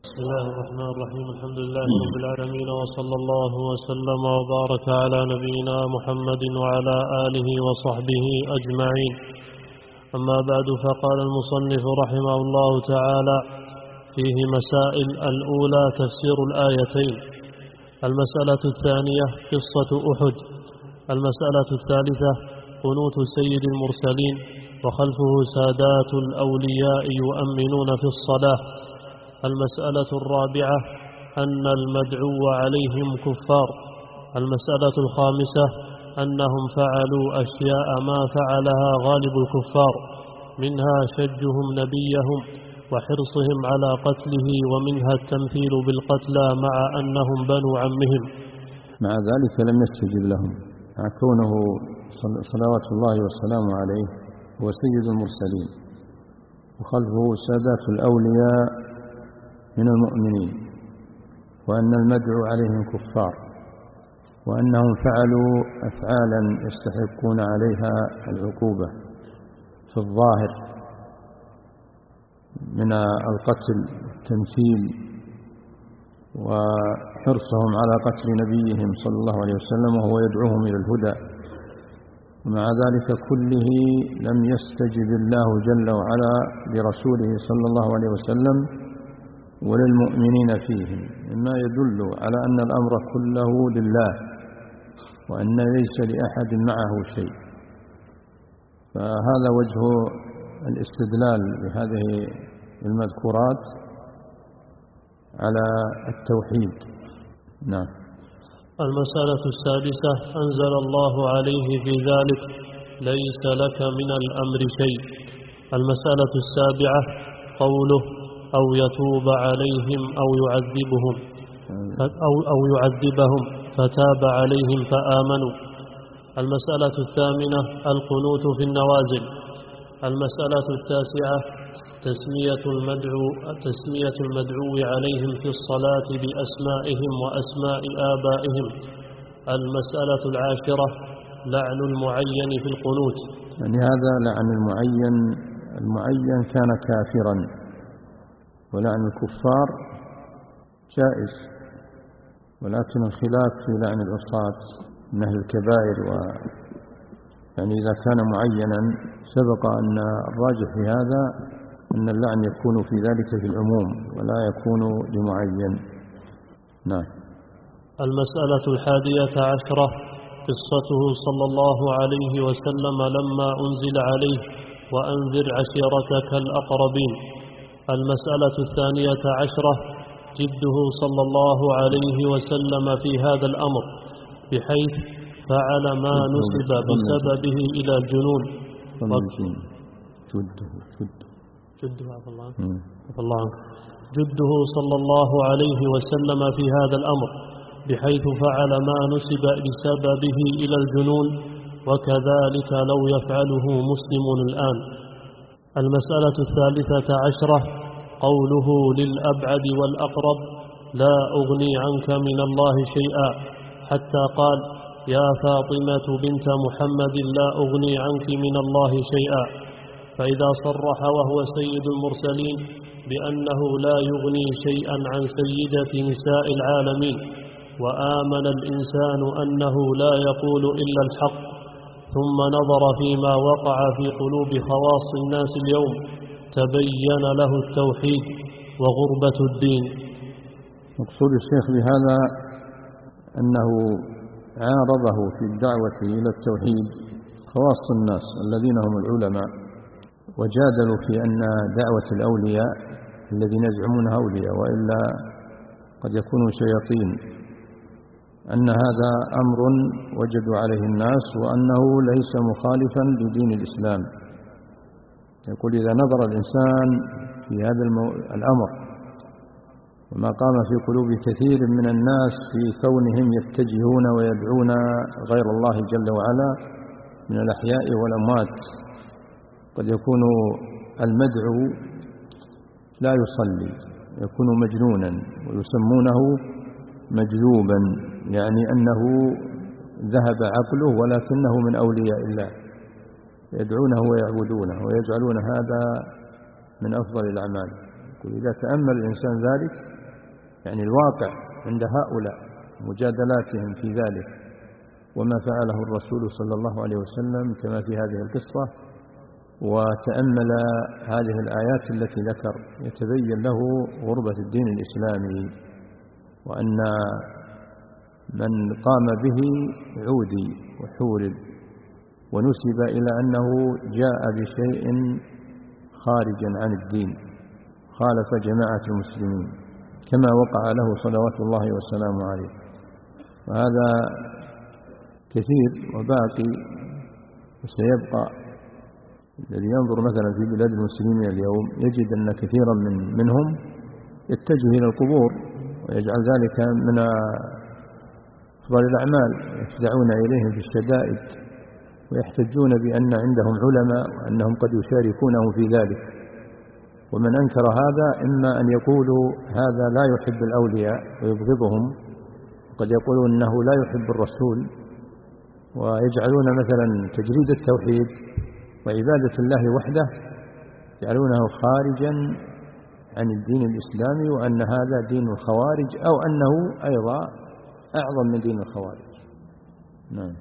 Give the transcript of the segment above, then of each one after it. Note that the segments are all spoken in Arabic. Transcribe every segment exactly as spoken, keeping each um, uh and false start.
بسم الله الرحمن الرحيم. الحمد لله رب العالمين، وصلى الله وسلم وبارك على نبينا محمد وعلى آله وصحبه أجمعين. أما بعد، فقال المصنف رحمه الله تعالى: فيه مسائل. الأولى تفسير الآيتين. المسألة الثانية قصة أحد. المسألة الثالثة قنوت سيد المرسلين وخلفه سادات الأولياء يؤمنون في الصلاة. المسألة الرابعة أن المدعو عليهم كفار. المسألة الخامسة أنهم فعلوا أشياء ما فعلها غالب الكفار، منها شجهم نبيهم وحرصهم على قتله، ومنها التمثيل بالقتلى مع أنهم بنو عمهم. مع ذلك لم يستجب لهم، مع كونه صلوات الله والسلام عليه هو سيد المرسلين وخلفه سادات الأولياء من المؤمنين، وأن المدعو عليهم كفار، وأنهم فعلوا أفعالا يستحقون عليها العقوبة في الظاهر من القتل والتمثيل وحرصهم على قتل نبيهم صلى الله عليه وسلم وهو يدعوهم إلى الهدى. ومع ذلك كله لم يستجب الله جل وعلا لرسوله صلى الله عليه وسلم وللمؤمنين فيهم، مما يدل على أن الأمر كله لله، وأن ليس لأحد معه شيء. فهذا وجه الاستدلال بهذه المذكورات على التوحيد. نعم. المسألة السادسة أنزل الله عليه في ذلك: ليس لك من الأمر شيء. المسألة السابعة قوله: أو يتوب عليهم أو يعذبهم أو, أو يعذبهم فتاب عليهم فآمنوا. المسألة الثامنة القنوت في النوازل. المسألة التاسعة تسمية المدعو, تسمية المدعو عليهم في الصلاة بأسمائهم وأسماء آبائهم. المسألة العاشرة لعن المعين في القنوت. يعني هذا لعن المعين، المعين كان كافرا، ولعن الكفار جائز، ولكن الخلاف في لعن العصاة من أهل الكبائر. و يعني إذا كان معينا سبق أن الراجح في هذا أن اللعن يكون في ذلك في العموم ولا يكون لمعين. نعم. المسألة الحادية عشرة قصته صلى الله عليه وسلم لما أنزل عليه: وأنذر عشيرتك الأقربين. المسألة الثانية عشرة جده صلى الله عليه وسلم في هذا الأمر، بحيث فعل ما نسب بسببه إلى الجنون. جده جده عفى الله عنه جده صلى الله عليه وسلم في هذا الأمر، بحيث فعل ما نسب بسببه إلى الجنون، وكذلك لو يفعله مسلم الآن. المسألة الثالثة عشرة قوله للأبعد والأقرب: لا أغني عنك من الله شيئا، حتى قال: يا فاطمة بنت محمد لا أغني عنك من الله شيئا. فإذا صرح وهو سيد المرسلين بأنه لا يغني شيئا عن سيدة نساء العالمين، وآمن الإنسان أنه لا يقول إلا الحق، ثم نظر فيما وقع في قلوب خواص الناس اليوم، تبين له التوحيد وغربة الدين. مقصود الشيخ بهذا أنه عارضه في الدعوة إلى التوحيد خواص الناس الذين هم العلماء، وجادلوا في أن دعوة الأولياء الذين يزعمونها أولياء وإلا قد يكونوا شياطين، أن هذا أمر وجدوا عليه الناس، وأنه ليس مخالفا لدين الإسلام. يقول: إذا نظر الإنسان في هذا الأمر وما قام في قلوب كثير من الناس في كونهم يتجهون ويدعون غير الله جل وعلا من الأحياء والأموات، قد يكون المدعو لا يصلي، يكون مجنونا، ويسمونه مجذوبا، يعني أنه ذهب عقله ولكنه من أولياء الله، يدعونه ويعبدونه ويجعلون هذا من أفضل الأعمال. إذا تأمل الإنسان ذلك يعني الواقع عند هؤلاء مجادلاتهم في ذلك، وما فعله الرسول صلى الله عليه وسلم كما في هذه القصة، وتأمل هذه الآيات التي ذكر، يتبين له غربة الدين الإسلامي، وأن من قام به عودي وحورب ونسب إلى أنه جاء بشيء خارجا عن الدين، خالف جماعة المسلمين كما وقع له صلوات الله وسلامه عليه. وهذا كثير وباقي وسيبقى. الذي ينظر مثلا في بلاد المسلمين اليوم يجد أن كثيرا من منهم يتجه إلى القبور ويجعل ذلك من أفضل الأعمال، يفزعون إليهم في الشدائد ويحتجون بأن عندهم علماء وأنهم قد يشاركونه في ذلك. ومن أنكر هذا إما أن يقولوا هذا لا يحب الأولياء ويبغضهم، وقد يقولون أنه لا يحب الرسول، ويجعلون مثلا تجريد التوحيد وعبادة الله وحده يجعلونه خارجا عن الدين الإسلامي، وأن هذا دين الخوارج، أو أنه أيضا أعظم من دين الخوارج. نعم.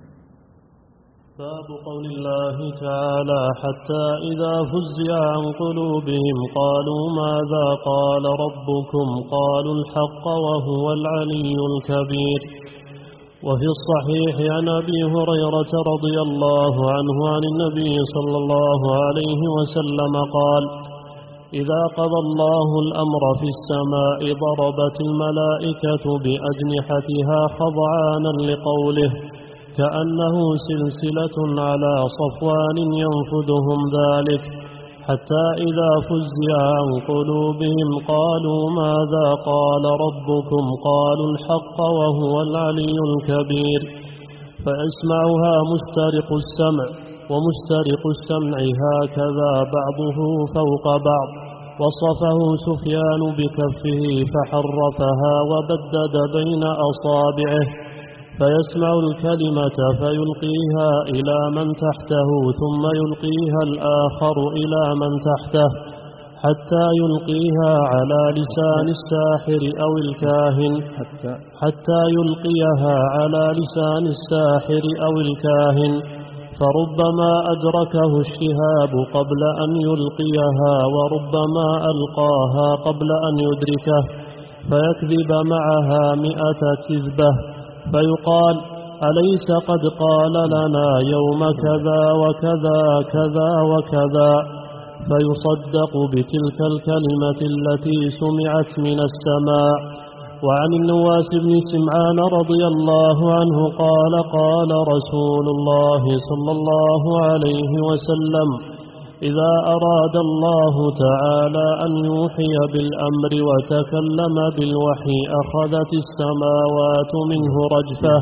باب قول الله تعالى: حتى إذا فزع عن قلوبهم قالوا ماذا قال ربكم قالوا الحق وهو العلي الكبير. وفي الصحيح عن أبي هريرة رضي الله عنه عن النبي صلى الله عليه وسلم قال: إذا قضى الله الأمر في السماء ضربت الملائكة بأجنحتها خضعانا لقوله، كأنه سلسلة على صفوان ينفذهم ذلك، حتى إذا فزع عن قلوبهم قالوا ماذا قال ربكم قالوا الحق وهو العلي الكبير. فيسمعها مسترق السمع، ومسترق السمع هكذا بعضه فوق بعض. وصفه سفيان بكفه فحرفها وبدد بين أصابعه، فيسمع الكلمة فيلقيها إلى من تحته ثم يلقيها الآخر إلى من تحته، حتى يلقيها على لسان الساحر أو الكاهن حتى, حتى يلقيها على لسان الساحر أو الكاهن، فربما أدركه الشهاب قبل أن يلقيها، وربما ألقاها قبل أن يدركه، فيكذب معها مئة كذبة، فيقال: أليس قد قال لنا يوم كذا وكذا كذا وكذا، فيصدق بتلك الكلمة التي سمعت من السماء. وعن النواس بن سمعان رضي الله عنه قال: قال رسول الله صلى الله عليه وسلم: إذا أراد الله تعالى أن يوحي بالأمر وتكلم بالوحي أخذت السماوات منه رجفة،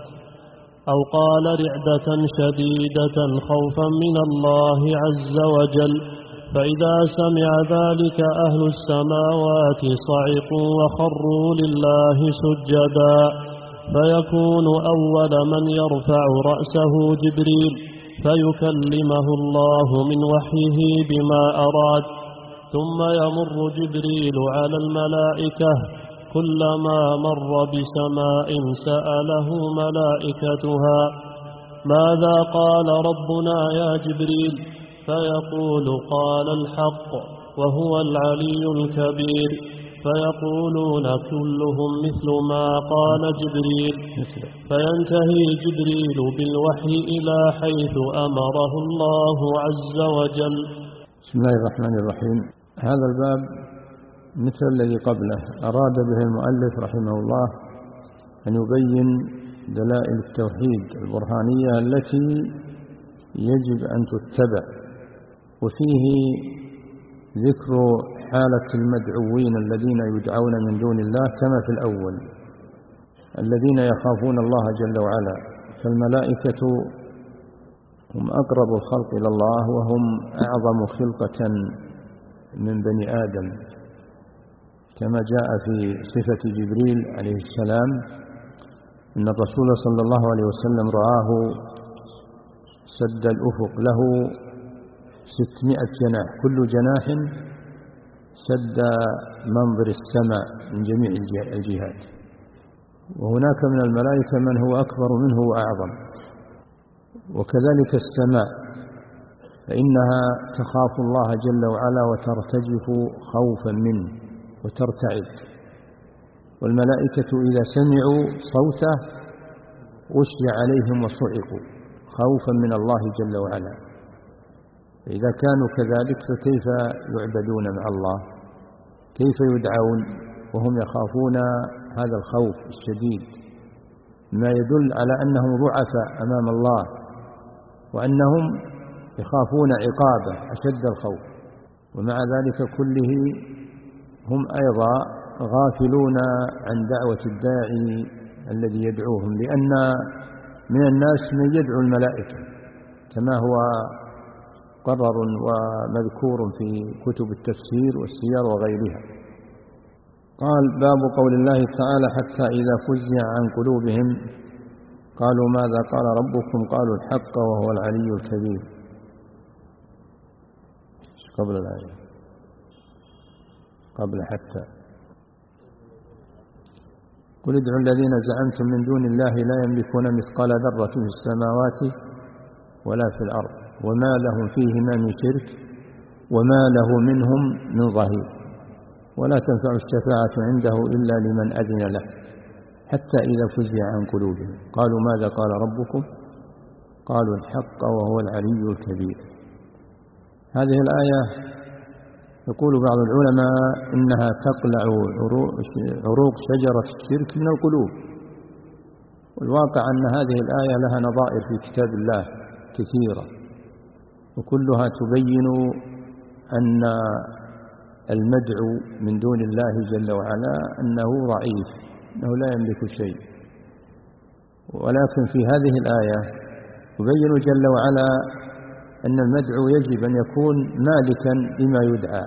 أو قال رعدة شديدة خوفا من الله عز وجل. فإذا سمع ذلك أهل السماوات صعقوا وخروا لله سجدا، فيكون أول من يرفع رأسه جبريل فيكلمه الله من وحيه بما أراد، ثم يمر جبريل على الملائكة، كلما مر بسماء سأله ملائكتها: ماذا قال ربنا يا جبريل؟ فيقول: قال الحق وهو العلي الكبير. فيقولون كلهم مثل ما قال جبريل، فينتهي جبريل بالوحي إلى حيث أمره الله عز وجل. بسم الله الرحمن الرحيم. هذا الباب مثل الذي قبله أراد به المؤلف رحمه الله أن يبين دلائل التوحيد البرهانية التي يجب أن تتبع، وفيه ذكر حالة المدعوين الذين يدعون من دون الله كما في الأول، الذين يخافون الله جل وعلا، فالملائكة هم أقرب الخلق إلى الله، وهم أعظم خلقة من بني آدم، كما جاء في صفة جبريل عليه السلام إن الرسول صلى الله عليه وسلم رآه سد الأفق له ستمائة جناح، كل جناح سد منظر السماء من جميع الجهات. وهناك من الملائكة من هو أكبر منه وأعظم. وكذلك السماء فإنها تخاف الله جل وعلا وترتجف خوفا منه وترتعد. والملائكة إذا سمعوا صوته غشي عليهم وصعقوا خوفا من الله جل وعلا. فإذا كانوا كذلك فكيف يعبدون مع الله؟ كيف يدعون وهم يخافون هذا الخوف الشديد، ما يدل على أنهم ضعفاء أمام الله وأنهم يخافون عقابه أشد الخوف. ومع ذلك كله هم أيضا غافلون عن دعوة الداعي الذي يدعوهم، لأن من الناس من يدعو الملائكة كما هو قرر ومذكور في كتب التفسير والسير وغيرها. قال: باب قول الله تعالى: حتى إذا فزع عن قلوبهم قالوا ماذا قال ربكم قالوا الحق وهو العلي الكبير. قبل الآية قبل حتى قل ادعوا الذين زعمتم من دون الله لا يملكون مثقال ذرة في السماوات ولا في الأرض وما لهم فيهما من شرك وما له منهم من ظهير ولا تنفع الشفاعة عنده إلا لمن أذن له حتى إذا فزع عن قلوبهم قالوا ماذا قال ربكم قالوا الحق وهو العلي الكبير. هذه الآية يقول بعض العلماء إنها تقلع عروق شجرة الشرك من القلوب. والواقع أن هذه الآية لها نظائر في كتاب الله كثيرة، وكلها تبين أن المدعو من دون الله جل وعلا أنه ضعيف، أنه لا يملك شيء. ولكن في هذه الآية يبين جل وعلا أن المدعو يجب أن يكون مالكا لما يدعى،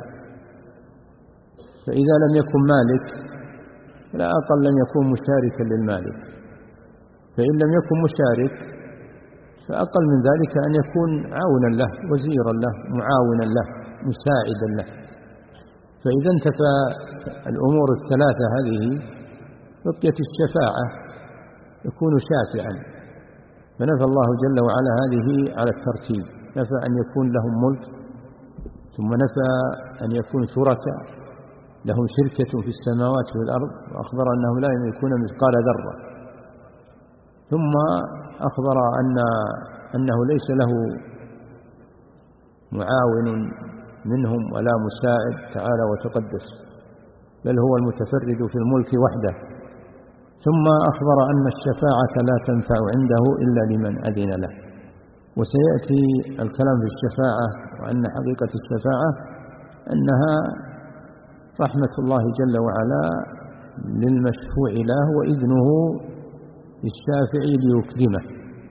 فإذا لم يكن مالك لا أقل أن يكون مشاركا للمالك، فإن لم يكن مشارك فأقل من ذلك أن يكون عونا له وزيرا له معاونا له مساعدا له. فإذا انتفى الأمور الثلاثة هذه بقيت الشفاعة يكون شافعا، فنفى الله جل وعلا هذه على الترتيب، نفى أن يكون لهم ملك، ثم نفى أن يكون شركاء لهم شركة في السماوات والأرض، وأخبر أنهم لا يملكون مثقال ذرة، ثم أخبر أن أنه ليس له معاون منهم ولا مساعد تعالى وتقدس، بل هو المتفرد في الملك وحده. ثم أخبر أن الشفاعة لا تنفع عنده إلا لمن أذن له. وسيأتي الكلام في الشفاعة، وأن حقيقة الشفاعة أنها رحمة الله جل وعلا للمشفوع له وإذنه للشافع ليكرمه،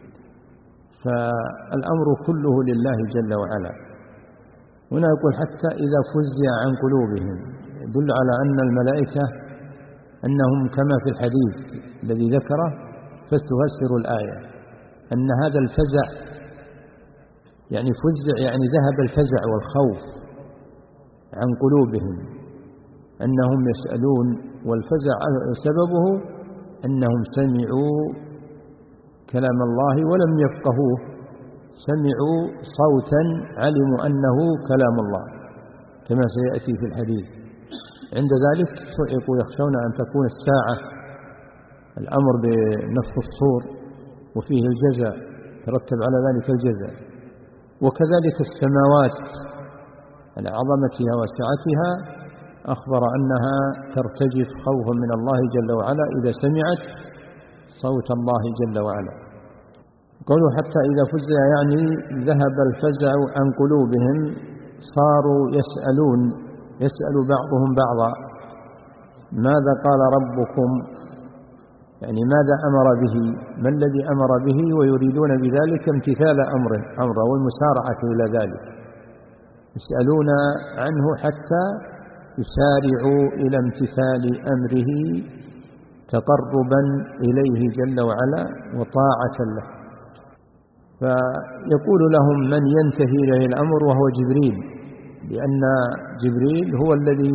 فالأمر كله لله جل وعلا. هنا يقول حتى إذا فزع عن قلوبهم، يدل على أن الملائكة أنهم كما في الحديث الذي ذكره فتفسر الآية أن هذا الفزع يعني فزع يعني ذهب الفزع والخوف عن قلوبهم، أنهم يسألون، والفزع سببه أنهم سمعوا كلام الله ولم يفقهوه، سمعوا صوتا علموا أنه كلام الله كما سيأتي في الحديث. عند ذلك صعقوا يخشون أن تكون الساعة، الأمر بنفخ الصور وفيه الجزاء، ترتب على ذلك الجزاء. وكذلك السماوات على عظمتها وسعتها أخبر أنها ترتجف خوفا من الله جل وعلا إذا سمعت صوت الله جل وعلا. قالوا حتى إذا فزع يعني ذهب الفزع عن قلوبهم، صاروا يسألون يسأل بعضهم بعضا ماذا قال ربكم، يعني ماذا أمر به، ما الذي أمر به، ويريدون بذلك امتثال أمره أمره والمسارعة إلى ذلك، يسألون عنه حتى يسارعوا إلى امتثال أمره تقربا إليه جل وعلا وطاعة له. فيقول لهم من ينتهي إليه الأمر وهو جبريل لأن جبريل هو الذي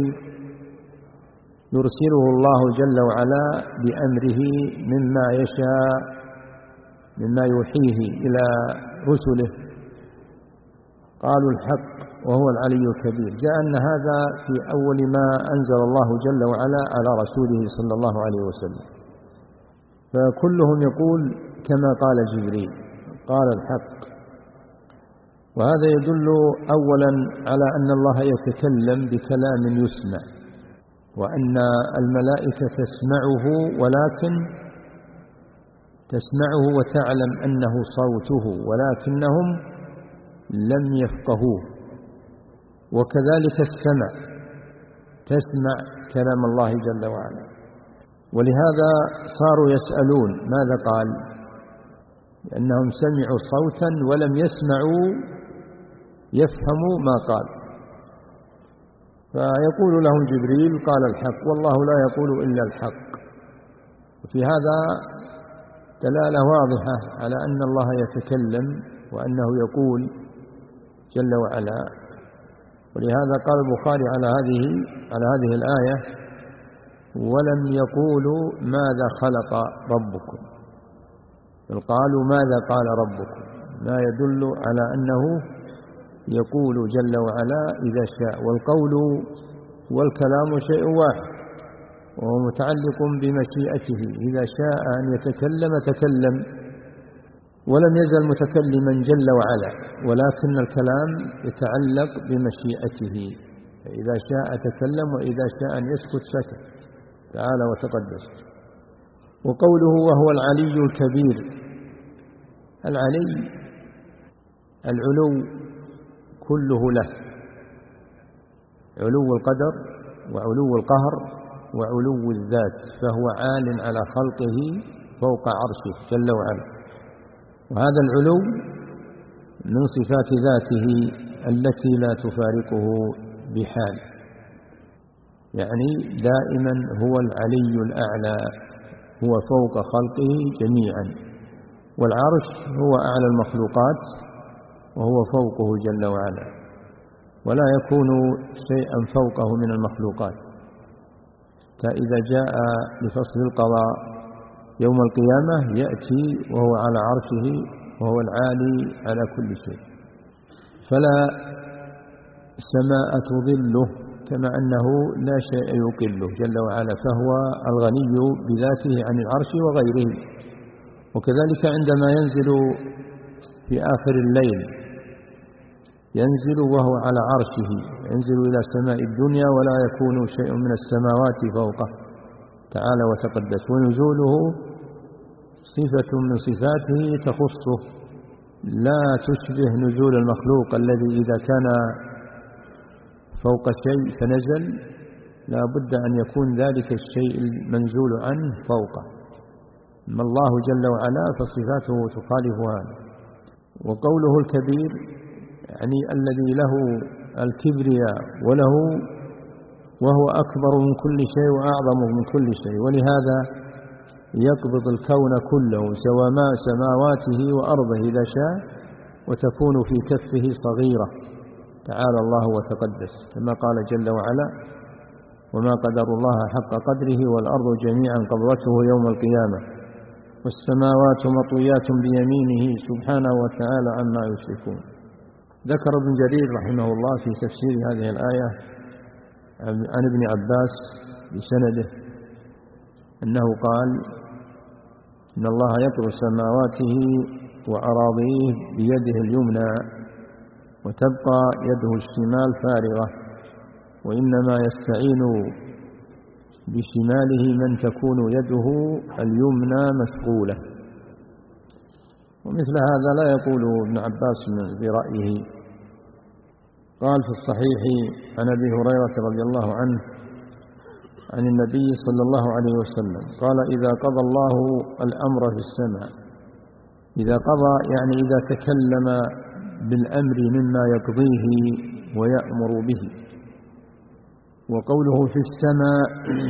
يرسله الله جل وعلا بأمره مما يشاء مما يوحيه إلى رسله. قالوا الحق وهو العلي الكبير. جاء أن هذا في أول ما أنزل الله جل وعلا على رسوله صلى الله عليه وسلم، فكلهم يقول كما قال جبريل، قال الحق. وهذا يدل أولا على أن الله يتكلم بكلام يسمع، وأن الملائكة تسمعه ولكن تسمعه وتعلم أنه صوته ولكنهم لم يفقهوه. وكذلك السمع تسمع كلام الله جل وعلا، ولهذا صاروا يسألون ماذا قال، لأنهم سمعوا صوتا ولم يسمعوا يفهموا ما قال. فيقول لهم جبريل قال الحق، والله لا يقول إلا الحق. وفي هذا دلالة واضحة على أن الله يتكلم وأنه يقول جل وعلا. ولهذا قال البخاري على هذه على هذه الآية: ولم يقولوا ماذا خلق ربكم، بل قالوا ماذا قال ربكم، ما يدل على أنه يقول جل وعلا إذا شاء. والقول والكلام شيء واحد، وهو متعلق بمشيئته، إذا شاء أن يتكلم تكلم، ولم يزل متكلما جل وعلا، ولكن الكلام يتعلق بمشيئته، فإذا شاء تكلم وإذا شاء أن يسكت سكت تعالى وتقدس. وقوله وهو العلي الكبير، العلي العلو كله له، علو القدر وعلو القهر وعلو الذات، فهو عال على خلقه فوق عرشه جل وعلا. وهذا العلو من صفات ذاته التي لا تفارقه بحال، يعني دائما هو العلي الأعلى، هو فوق خلقه جميعا. والعرش هو أعلى المخلوقات وهو فوقه جل وعلا، ولا يكون شيئا فوقه من المخلوقات. فإذا جاء لفصل القضاء يوم القيامة يأتي وهو على عرشه وهو العالي على كل شيء، فلا سماء تظله كما أنه لا شيء يقله جل وعلا، فهو الغني بذاته عن العرش وغيره. وكذلك عندما ينزل في آخر الليل ينزل وهو على عرشه، ينزل إلى سماء الدنيا ولا يكون شيء من السماوات فوقه تعالى وتقدس. ونزوله صفة من صفاته تخصه، لا تشبه نزول المخلوق الذي إذا كان فوق شيء فنزل لا بد أن يكون ذلك الشيء المنزول عنه فوقه. أما الله جل وعلا فصفاته تخالف هذا. وقوله الكبير يعني الذي له الكبرياء وله وهو أكبر من كل شيء وأعظم من كل شيء، ولهذا يقبض الكون كله سواء ما سماواته وأرضه إذا شاء، وتكون في كفه صغيرة تعالى الله وتقدس، كما قال جل وعلا: وما قدر الله حق قدره والأرض جميعا قبضته يوم القيامة والسماوات مطويات بيمينه سبحانه وتعالى عما يشركون. ذكر ابن جرير رحمه الله في تفسير هذه الآية عن ابن عباس بسنده أنه قال: إن الله يطوي سماواته وأراضيه بيده اليمنى وتبقى يده الشمال فارغة، وإنما يستعين بشماله من تكون يده اليمنى مشغولة. ومثل هذا لا يقول ابن عباس برأيه. قال في الصحيح عن أبي هريرة رضي الله عنه عن النبي صلى الله عليه وسلم قال: إذا قضى الله الأمر في السماء، إذا قضى يعني إذا تكلم بالأمر مما يقضيه ويأمر به. وقوله في السماء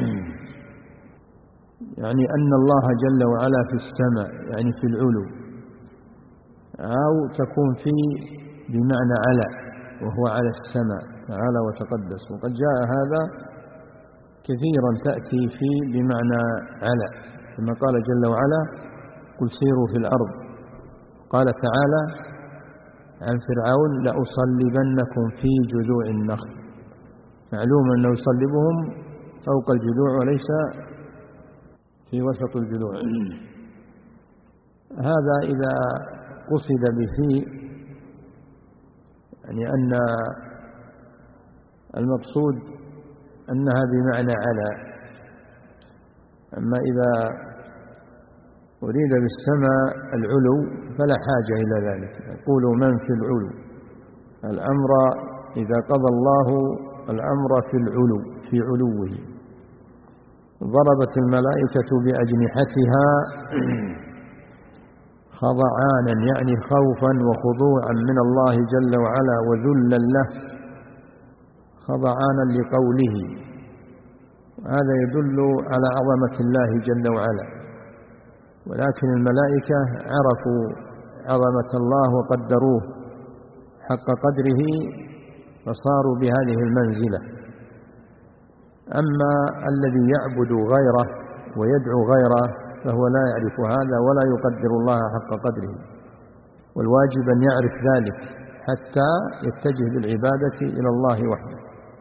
يعني أن الله جل وعلا في السماء يعني في العلو، أو تكون في بمعنى على، وهو على السماء تعالى وتقدس. وقد جاء هذا كثيرا تأتي في بمعنى على، كما قال جل وعلا قل سيروا في الأرض. قال تعالى عن فرعون لأصلبنكم في جذوع النخل، معلوم أنه يصلبهم فوق الجذوع وليس في وسط الجذوع. هذا إذا قصد به يعني أن المقصود أنها بمعنى على. أما إذا أريد بالسماء العلو فلا حاجة إلى ذلك. يقول من في العلو، الأمر إذا قضى الله الأمر في العلو في علوه. ضربت الملائكة بأجنحتها خضعانا، يعني خوفا وخضوعا من الله جل وعلا وذلا له، خضعانا لقوله. هذا يدل على عظمة الله جل وعلا. ولكن الملائكة عرفوا عظمة الله وقدروه حق قدره فصاروا بهذه المنزلة. أما الذي يعبد غيره ويدعو غيره فهو لا يعرف هذا ولا يقدر الله حق قدره، والواجب أن يعرف ذلك حتى يتجه بالعبادة إلى الله وحده.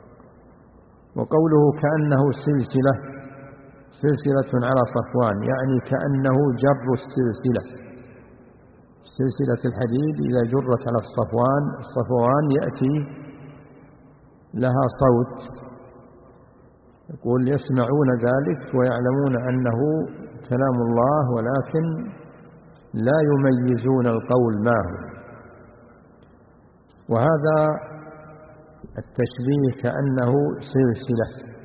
وقوله كأنه سلسلة، سلسلة على صفوان، يعني كأنه جر السلسلة. سلسلة الحديد إذا جرت على الصفوان، الصفوان يأتي لها صوت، يقول يسمعون ذلك ويعلمون أنه كلام الله، ولكن لا يميزون القول ما هو. وهذا التشبيه كأنه سلسلة،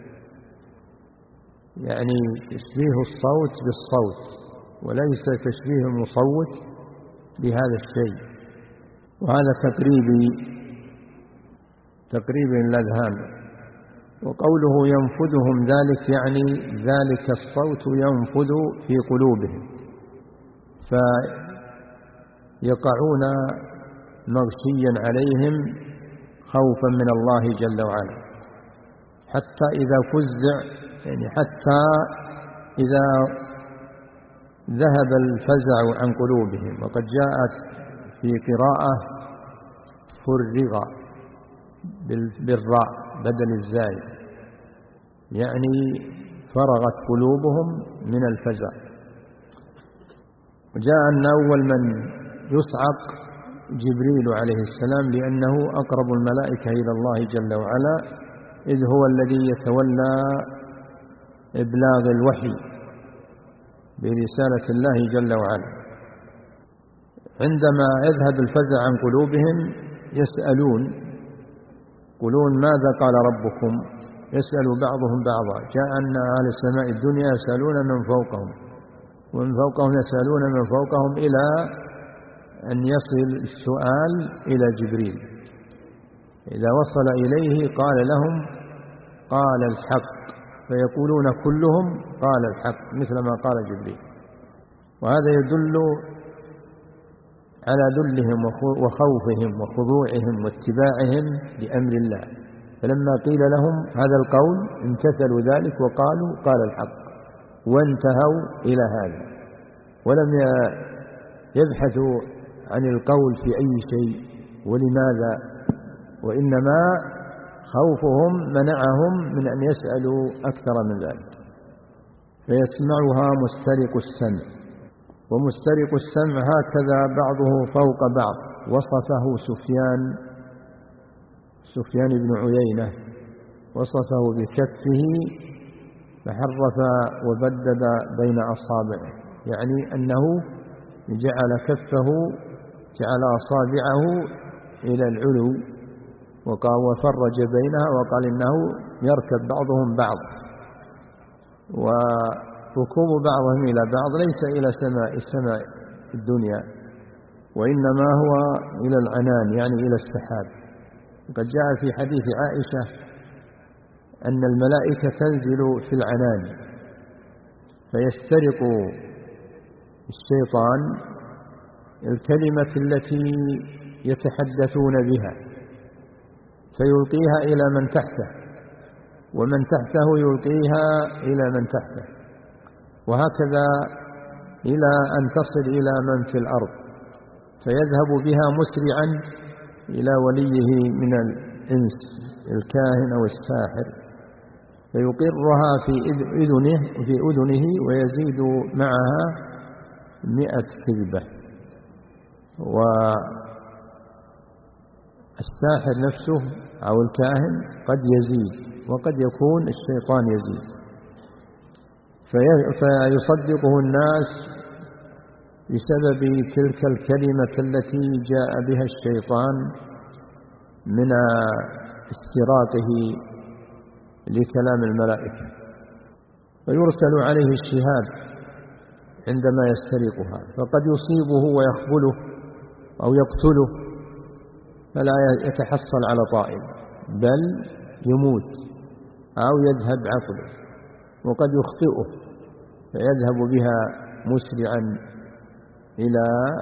يعني تشبيه الصوت بالصوت وليس تشبيه المصوت بهذا الشيء. وهذا تقريبي تقريبي للأذهان. وقوله ينفذهم ذلك، يعني ذلك الصوت ينفذ في قلوبهم فيقعون مغشيا عليهم خوفا من الله جل وعلا، حتى إذا فزع، يعني حتى إذا ذهب الفزع عن قلوبهم. وقد جاءت في قراءة فرغ بالراء بدل الزاي، يعني فرغت قلوبهم من الفزع. وجاء أن أول من يصعق جبريل عليه السلام، لأنه أقرب الملائكة إلى الله جل وعلا، إذ هو الذي يتولى إبلاغ الوحي برسالة الله جل وعلا. عندما يذهب الفزع عن قلوبهم يسألون، يقولون ماذا قال ربكم؟ يسأل بعضهم بعضا. جاء أن أهل السماء الدنيا يسألون من فوقهم، ومن فوقهم يسألون من فوقهم، إلى أن يصل السؤال إلى جبريل. إذا وصل إليه قال لهم قال الحق، فيقولون كلهم قال الحق مثل ما قال جبريل. وهذا يدل على ذلهم وخوفهم وخضوعهم واتباعهم لأمر الله. فلما قيل لهم هذا القول امتثلوا ذلك وقالوا قال الحق، وانتهوا إلى هذا، ولم يبحثوا عن القول في أي شيء ولماذا، وإنما خوفهم منعهم من أن يسألوا أكثر من ذلك. فيسمعها مسترق السمع. ومسترق السمع هكذا بعضه فوق بعض. وصفه سفيان سفيان بن عيينة، وصفه بكفه فحرف وبدد بين أصابعه، يعني أنه جعل كفه جعل أصابعه إلى العلو وقال وفرج بينها، وقال إنه يركب بعضهم بعض. وركوب بعضهم إلى بعض ليس إلى سماء السماء الدنيا، وإنما هو إلى العنان، يعني إلى السحاب. وقد جاء في حديث عائشة أن الملائكة تنزل في العنان فيسترق الشيطان الكلمة التي يتحدثون بها، فيلقيها إلى من تحته، ومن تحته يلقيها إلى من تحته، وهكذا إلى أن تصل إلى من في الأرض، فيذهب بها مسرعا إلى وليه من الإنس الكاهن أو الساحر، فيقرها في أذنه في أذنه ويزيد معها مئة كذبة. والساحر نفسه أو الكاهن قد يزيد، وقد يكون الشيطان يزيد، فيصدقه الناس بسبب تلك الكلمة التي جاء بها الشيطان من استراقه لكلام الملائكة، فيرسل عليه الشهاب عندما يسترقها، فقد يصيبه ويخبله أو يقتله فلا يتحصل على طائل، بل يموت أو يذهب عقله، وقد يخطئه فيذهب بها مسرعا إلى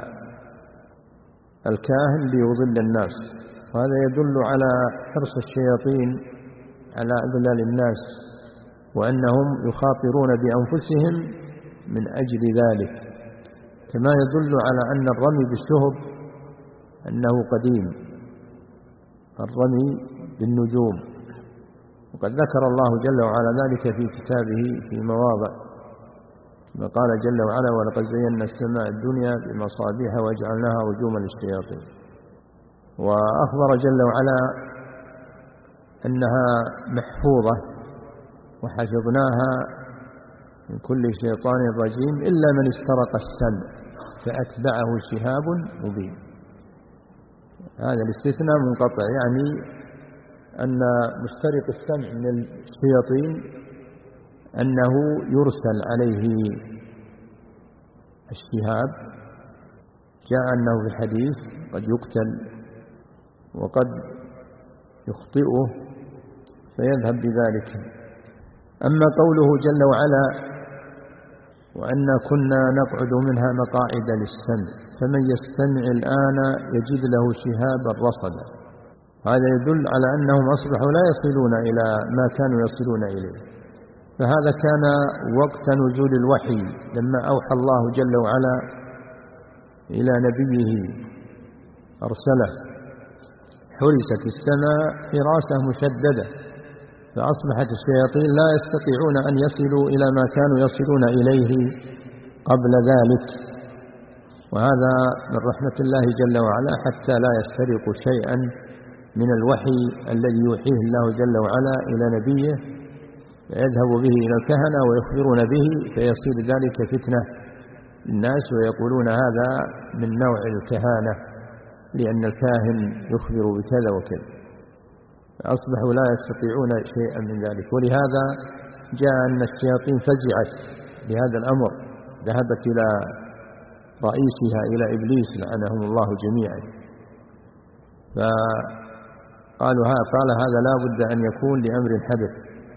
الكاهن ليضل الناس. وهذا يدل على حرص الشياطين على إضلال الناس، وأنهم يخاطرون بأنفسهم من أجل ذلك، كما يدل على أن الرمي بالشهب أنه قديم، الرمي بالنجوم، وقد ذكر الله جل وعلا ذلك في كتابه في مواضع، ما قال جل وعلا: ولقد زينا السماء الدنيا بمصابيح وجعلناها رجوما للشياطين. وأخبر جل وعلا أنها محفوظة وحفظناها من كل شيطان رجيم إلا من استرق السمع فأتبعه شهاب مبين. هذا الاستثناء منقطع، يعني أن مسترق السمع من الشياطين أنه يرسل عليه الشهاب، جاء أنه في الحديث قد يقتل وقد يخطئه فيذهب بذلك. أما قوله جل وعلا: وأنا كنا نقعد منها مقاعد للسمع فمن يستمع الآن يجد له شهابا رصدا، هذا يدل على أنهم أصبحوا لا يصلون إلى ما كانوا يصلون إليه. فهذا كان وقت نزول الوحي لما أوحى الله جل وعلا إلى نبيه أرسله، حرست السماء حراسة مشددة، فأصبحت الشياطين لا يستطيعون أن يصلوا إلى ما كانوا يصلون إليه قبل ذلك. وهذا من رحمة الله جل وعلا حتى لا يسترقوا شيئا من الوحي الذي يوحيه الله جل وعلا إلى نبيه، فيذهب به إلى الكهنة ويخبرون به، فيصير ذلك فتنة للناس ويقولون هذا من نوع الكهانة، لأن الكاهن يخبر بكذا وكذا، فأصبحوا لا يستطيعون شيئا من ذلك. ولهذا جاء أن الشياطين فزعت بهذا الأمر، ذهبت إلى رئيسها إلى إبليس لعنهم الله جميعا، فقالوا قال هذا لا بد أن يكون لأمر حدث،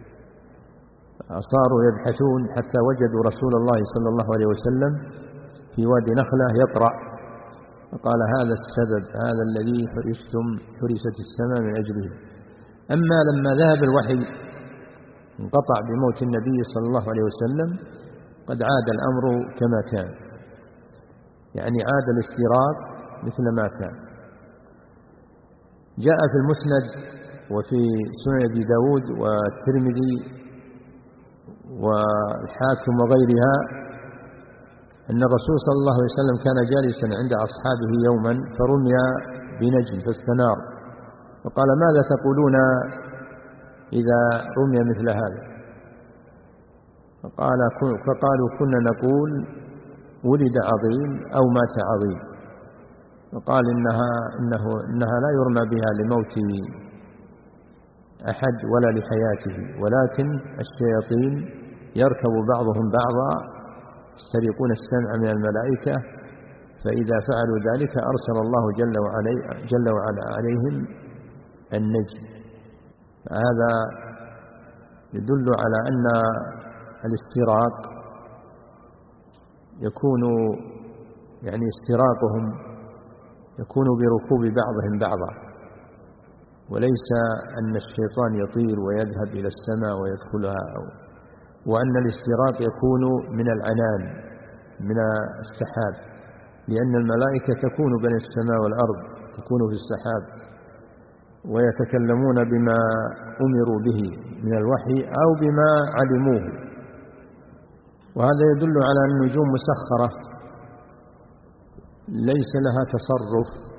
صاروا يبحثون حتى وجدوا رسول الله صلى الله عليه وسلم في وادي نخلة يقرأ، فقال هذا السبب، هذا الذي حرستم حرست السماء من أجله. أما لما ذهب الوحي انقطع بموت النبي صلى الله عليه وسلم قد عاد الأمر كما كان، يعني عاد الاستراق مثل ما كان. جاء في المسند وفي سنن أبي داود والترمذي والحاكم وغيرها أن الرسول صلى الله عليه وسلم كان جالسا عند أصحابه يوما فرمي بنجم فاستنار، فقال ماذا تقولون إذا رمي مثل هذا؟ فقال فقالوا كنا نقول ولد عظيم أو مات عظيم، فقال إنها, إنه إنها لا يرمى بها لموت أحد ولا لحياته، ولكن الشياطين يركب بعضهم بعضا يسترقون السمع من الملائكة، فإذا فعلوا ذلك أرسل الله جل وعلا, جل وعلا عليهم النجم. هذا يدل على أن الاستراق يكون يعني استراقهم يكون بركوب بعضهم بعضا، وليس أن الشيطان يطير ويذهب إلى السماء ويدخلها، وأن الاستراق يكون من العنان من السحاب، لأن الملائكة تكون بين السماء والأرض، تكون في السحاب ويتكلمون بما أمروا به من الوحي أو بما علموه. وهذا يدل على أن النجوم مسخرة ليس لها تصرف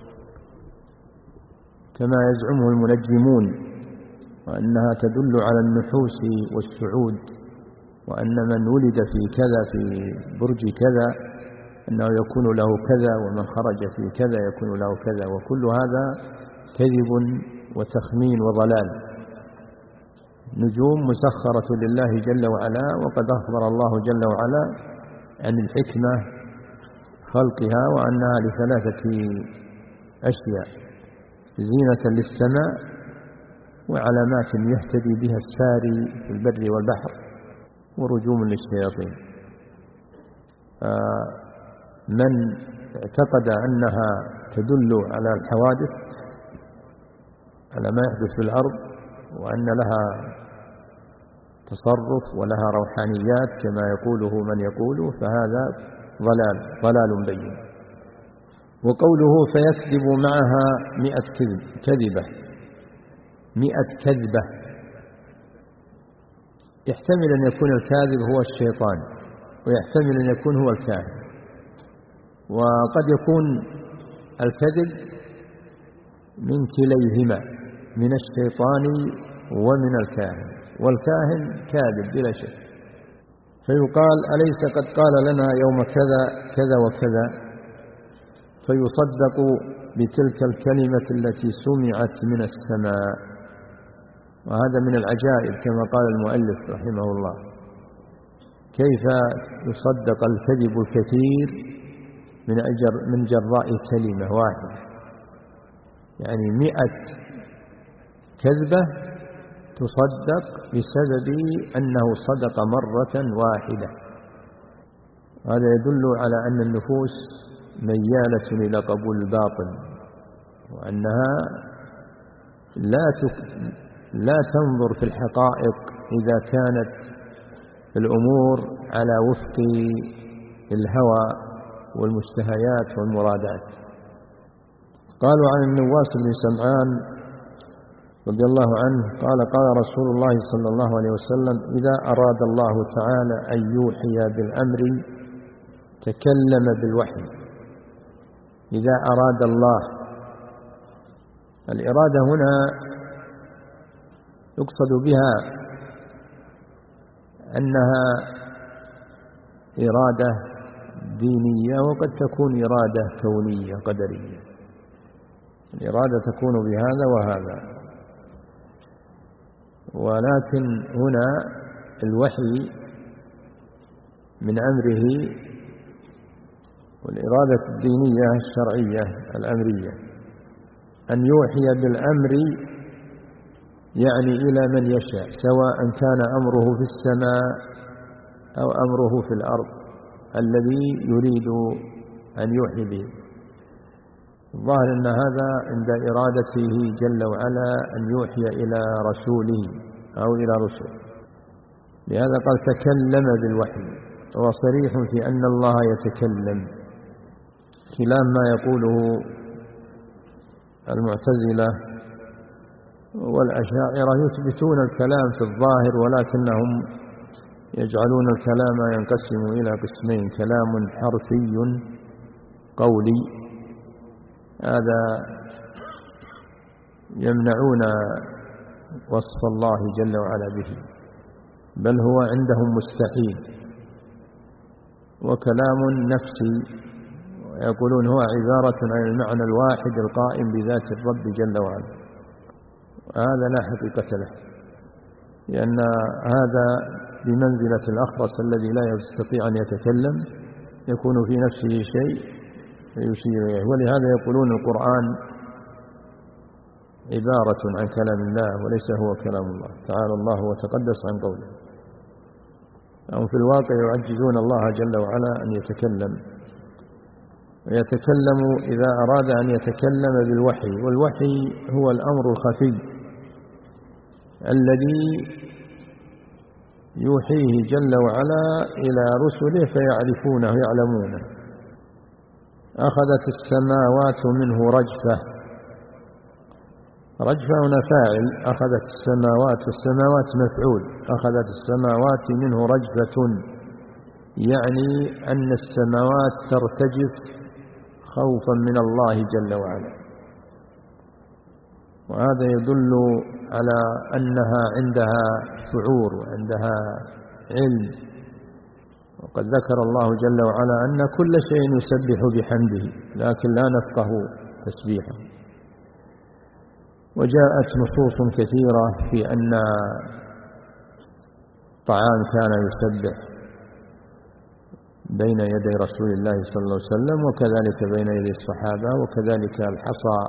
كما يزعمه المنجمون، وأنها تدل على النحوس والسعود، وأن من ولد في كذا في برج كذا أنه يكون له كذا، ومن خرج في كذا يكون له كذا، وكل هذا كذب وتخمين وضلال. نجوم مسخرة لله جل وعلا، وقد أخبر الله جل وعلا عن الحكمة خلقها، وأنها لثلاثة أشياء: زينة للسماء، وعلامات يهتدي بها الساري في البر والبحر، ورجوم للشياطين. من اعتقد أنها تدل على الحوادث، على ما يحدث في الأرض، وأن لها تصرف ولها روحانيات كما يقوله من يقوله، فهذا ضلال ضلال بين. وقوله فيكذب معها مئة كذب كذبة مئة كذبة، يحتمل أن يكون الكاذب هو الشيطان، ويحتمل أن يكون هو الكاهن، وقد يكون الكذب من كليهما، من الشيطان ومن الكاهن، والكاهن كاذب بلا شك. فيقال أليس قد قال لنا يوم كذا كذا وكذا، فيصدق بتلك الكلمة التي سمعت من السماء. وهذا من العجائب كما قال المؤلف رحمه الله، كيف يصدق الكذب الكثير من أجر من جراء كلمة واحدة، يعني مئة كذبة تصدق بسبب أنه صدق مرة واحدة. هذا يدل على أن النفوس ميالة إلى قبول الباطل، وأنها لا لا تنظر في الحقائق إذا كانت الأمور على وفق الهوى والمشتهيات والمرادات. قالوا عن النواس بن سمعان رضي الله عنه قال قال رسول الله صلى الله عليه وسلم: إذا أراد الله تعالى أن يوحي بالأمر تكلم بالوحي. إذا أراد الله، الإرادة هنا يقصد بها أنها إرادة دينية، وقد تكون إرادة كونية قدرية. الإرادة تكون بهذا وهذا، ولكن هنا الوحي من أمره، والإرادة الدينية الشرعية الأمرية، أن يوحي بالأمر يعني إلى من يشاء، سواء كان أمره في السماء أو أمره في الأرض الذي يريد أن يوحي به. الظاهر أن هذا عند إرادته جل وعلا أن يوحي إلى رسوله أو إلى رسله، لهذا قال تكلم بالوحي، وصريح في أن الله يتكلم، خلاف ما يقوله المعتزلة والأشاعرة، يثبتون الكلام في الظاهر، ولكنهم يجعلون الكلام ينقسم إلى قسمين: كلام حرفي قولي، هذا يمنعون وصف الله جل وعلا به، بل هو عندهم مستحيل. وكلام نفسي، يقولون هو عبارة عن المعنى الواحد القائم بذات الرب جل وعلا، هذا لا حقيقة له، لأن هذا بمنزلة الأخرس الذي لا يستطيع أن يتكلم، يكون في نفسه شيء يشير إليه. ولهذا يقولون القرآن عبارة عن كلام الله وليس هو كلام الله تعالى الله وتقدس عن قوله. أو في الواقع يعجزون الله جل وعلا أن يتكلم، ويتكلم إذا أراد أن يتكلم بالوحي، والوحي هو الأمر الخفي الذي يوحيه جل وعلا إلى رسله فيعرفونه يعلمونه. أخذت السماوات منه رجفة. رجفة هنا فاعل، أخذت السماوات، السماوات مفعول، أخذت السماوات منه رجفة، يعني أن السماوات ترتجف خوفا من الله جل وعلا. وهذا يدل على أنها عندها شعور وعندها علم. وقد ذكر الله جل وعلا أن كل شيء يسبح بحمده لكن لا نفقه تسبيحه. وجاءت نصوص كثيرة في أن الطعام كان يسبح بين يدي رسول الله صلى الله عليه وسلم، وكذلك بين يدي الصحابة، وكذلك الحصى.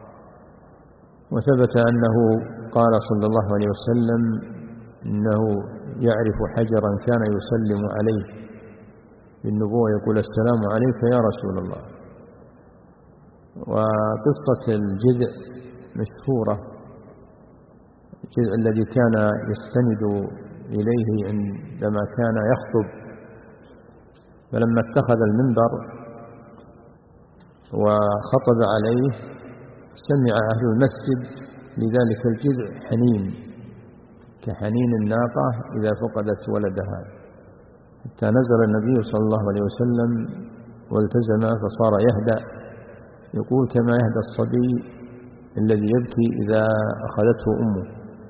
وثبت أنه قال صلى الله عليه وسلم إنه يعرف حجرا كان يسلم عليه بالنبوة يقول السلام عليك يا رسول الله. وقصة الجذع مشهورة، الجذع الذي كان يستند إليه عندما كان يخطب، فلما اتخذ المنبر وخطب عليه سمع أهل المسجد لذلك الجذع حنين كحنين الناقة إذا فقدت ولدها، حتى نزل النبي صلى الله عليه وسلم والتزم فصار يهدأ، يقول كما يهدأ الصبي الذي يبكي إذا أخذته أمه.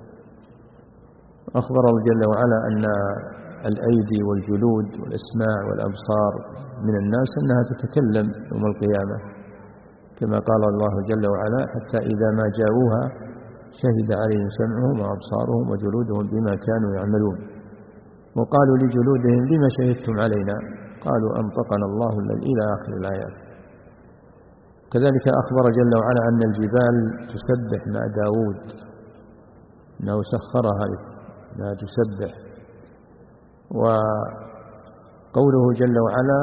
أخبر جل وعلا أن الأيدي والجلود والأسماع والأبصار من الناس أنها تتكلم يوم القيامة، كما قال الله جل وعلا حتى إذا ما جاءوها شهد عليهم سمعهم وأبصارهم وجلودهم بما كانوا يعملون. وقالوا لجلودهم لما شهدتم علينا؟ قالوا أنطقنا الله إلى آخر الآيات. كذلك أخبر جل وعلا أن الجبال تسبح مع داود، أنه سخرها لا تسبح. وقوله جل وعلا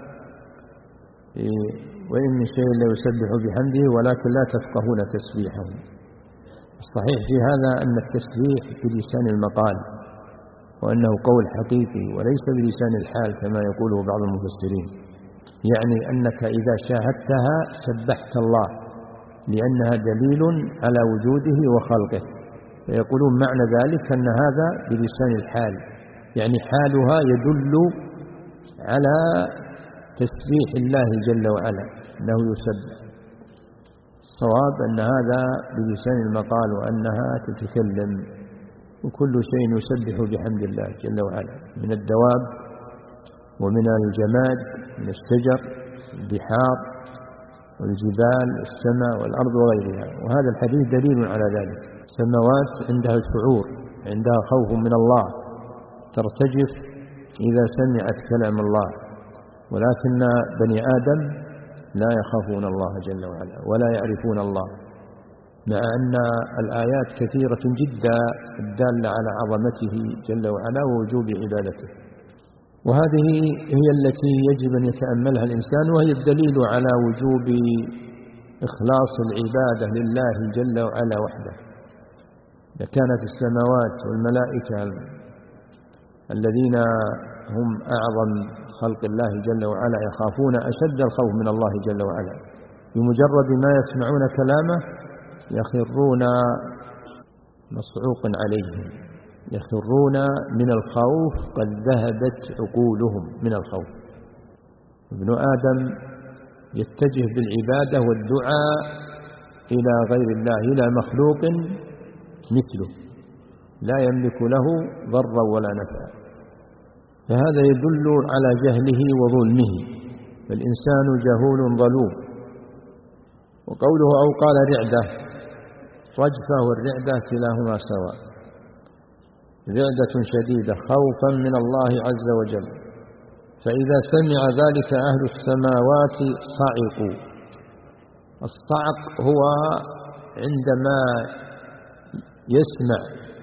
وإن من شيء لا يسبح بحمده ولكن لا تفقهون تسبيحهم. الصحيح في هذا أن التسبيح بلسان المقال، وأنه قول حقيقي وليس بلسان الحال كما يقوله بعض المفسرين، يعني أنك إذا شاهدتها سبحت الله لأنها دليل على وجوده وخلقه. فيقولون معنى ذلك أن هذا بلسان الحال، يعني حالها يدل على تسبيح الله جل وعلا أنه يسبح. الصواب أن هذا بلسان المقال وأنها تتكلم، وكل شيء يسبح بحمد الله جل وعلا من الدواب ومن الجماد من الشجر البحار والجبال السماء والأرض وغيرها. وهذا الحديث دليل على ذلك. السماوات عندها شعور، عندها خوف من الله، ترتجف إذا سمعت كلام الله، ولكن بني آدم لا يخافون الله جل وعلا ولا يعرفون الله، مع أن الآيات كثيرة جدا الدالة على عظمته جل وعلا ووجوب عبادته. وهذه هي التي يجب أن يتأملها الإنسان، وهي الدليل على وجوب إخلاص العبادة لله جل وعلا وحده. إذا كانت السماوات والملائكة الذين هم أعظم خلق الله جل وعلا يخافون أشد الخوف من الله جل وعلا، بمجرد ما يسمعون كلامه يخرون مصعوقا عليهم، يخرون من الخوف قد ذهبت عقولهم من الخوف. ابن آدم يتجه بالعبادة والدعاء إلى غير الله، إلى مخلوق مثله لا يملك له ضرا ولا نفعا، فهذا يدل على جهله وظلمه، فالإنسان جهول ظلوم. وقوله أو قال رعدة، رجفة والرعدة كلاهما سواء، رعدة شديدة خوفا من الله عز وجل، فإذا سمع ذلك أهل السماوات صعقوا. الصعق هو عندما يسمع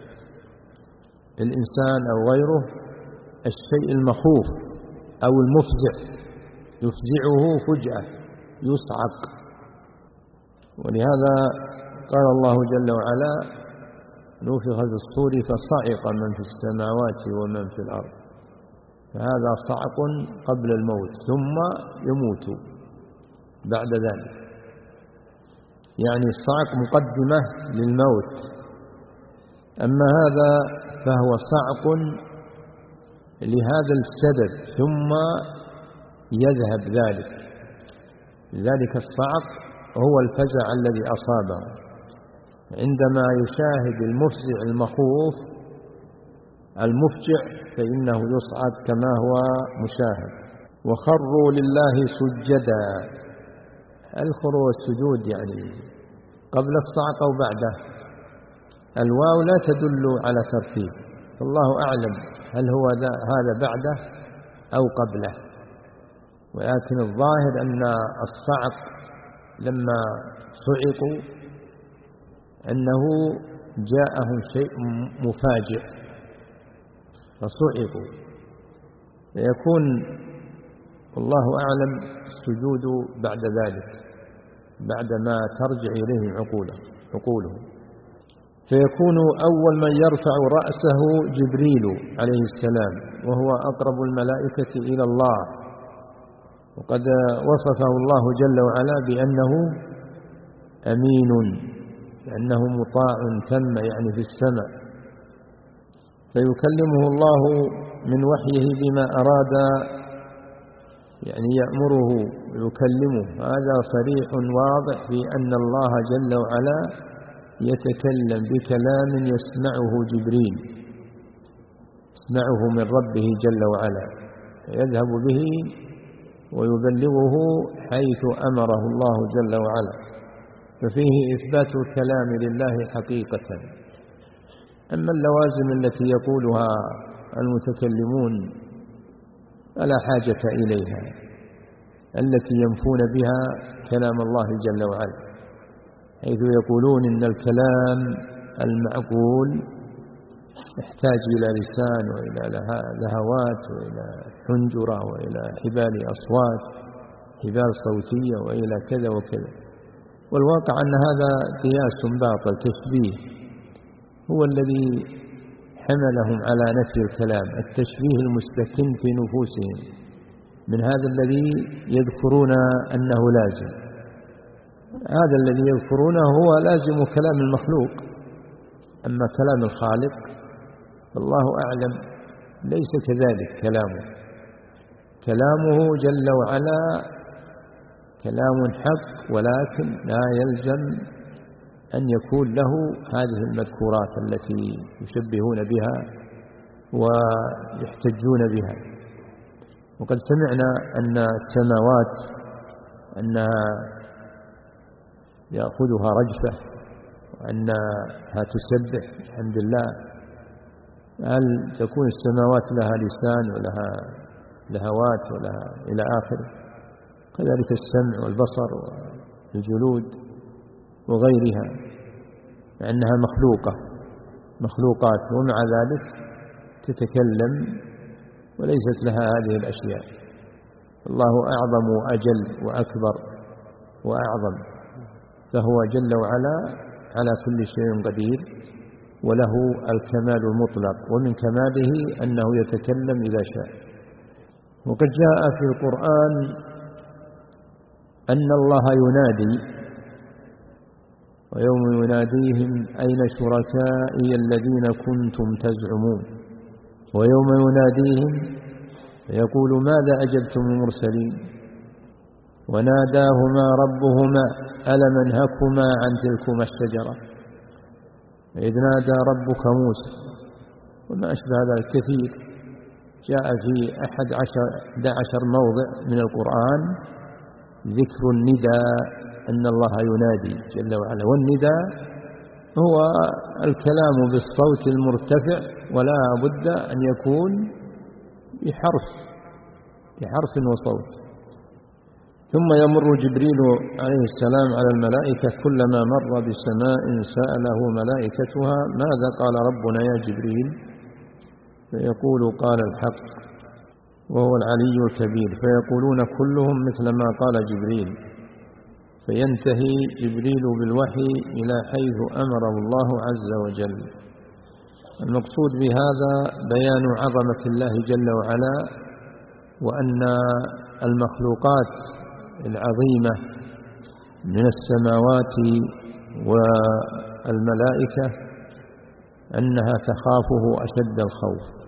الإنسان أو غيره الشيء المخوف أو المفزع، يفزعه فجأة يصعق. ولهذا قال الله جل وعلا نفخ في الصور فصعق من في السماوات ومن في الأرض، فهذا صعق قبل الموت ثم يموت بعد ذلك، يعني الصعق مقدمة للموت. أما هذا فهو صعق لهذا السبب ثم يذهب ذلك، لذلك الصعق هو الفزع الذي أصابه عندما يشاهد المفزع المخوف المفجع فإنه يصعد كما هو مشاهد. وخروا لله سجدا، الخروا والسجود يعني قبل الصعق أو بعده، الواو لا تدل على ترتيب، فالله أعلم هل هو هذا بعده أو قبله، ولكن الظاهر أن الصعق لما صعقوا أنه جاءهم شيء مفاجئ فصعقوا، فيكون والله أعلم السجود بعد ذلك بعدما ترجع إليهم عقولهم، فيكون أول من يرفع رأسه جبريل عليه السلام وهو أقرب الملائكة إلى الله، وقد وصفه الله جل وعلا بأنه أمين، لأنه مطاع تم يعني في السماء، فيكلمه الله من وحيه بما أراد يعني يأمره ويكلمه. هذا صريح واضح في أن الله جل وعلا يتكلم بكلام يسمعه جبريل، يسمعه من ربه جل وعلا، يذهب به ويبلغه حيث أمره الله جل وعلا، ففيه إثبات الكلام لله حقيقة. أما اللوازم التي يقولها المتكلمون فلا حاجة إليها، التي ينفون بها كلام الله جل وعلا، حيث يقولون إن الكلام المعقول يحتاج إلى لسان وإلى لهوات وإلى حنجرة وإلى حبال أصوات، حبال صوتية وإلى كذا وكذا. والواقع أن هذا قياس باطل، تشبيه هو الذي حملهم على نفي الكلام، التشبيه المستكن في نفوسهم من هذا الذي يذكرون أنه لازم. هذا الذي يذكرونه هو لازم كلام المخلوق، أما كلام الخالق فالله أعلم ليس كذلك كلامه. كلامه جل وعلا كلام حق، ولكن لا يلزم أن يكون له هذه المذكورات التي يشبهون بها ويحتجون بها. وقد سمعنا أن السماوات أنها يأخذها رجفة وأنها تسبح بحمد الله. هل تكون السماوات لها لسان ولها لهوات ولها إلى آخره؟ كذلك السمع والبصر والجلود وغيرها، لأنها مخلوقة مخلوقات ومع ذلك تتكلم وليست لها هذه الأشياء. الله أعظم وأجل وأكبر وأعظم، فهو جل وعلا على كل شيء قدير وله الكمال المطلق، ومن كماله أنه يتكلم إذا شاء. وقد جاء في القرآن أن الله ينادي، ويوم يناديهم أين شركائي الذين كنتم تزعمون، ويوم يناديهم يقول ماذا أجبتم المرسلين، وناداهما ربهما ألم أنهكما عن تلكما الشجرة، إذ نادى ربك موسى، وما أشبه هذا الكثير جاء في أحد عشر, عشر موضع من القرآن ذكر النداء أن الله ينادي جل وعلا. والنداء هو الكلام بالصوت المرتفع، ولا بد أن يكون بحرف بحرف وصوت. ثم يمر جبريل عليه السلام على الملائكة كلما مر بسماء سأله ملائكتها ماذا قال ربنا يا جبريل، فيقول قال الحق وهو العلي الكبير، فيقولون كلهم مثل ما قال جبريل، فينتهي جبريل بالوحي إلى حيث أمره الله عز وجل. المقصود بهذا بيان عظمة الله جل وعلا، وأن المخلوقات العظيمة من السماوات والملائكة أنها تخافه أشد الخوف،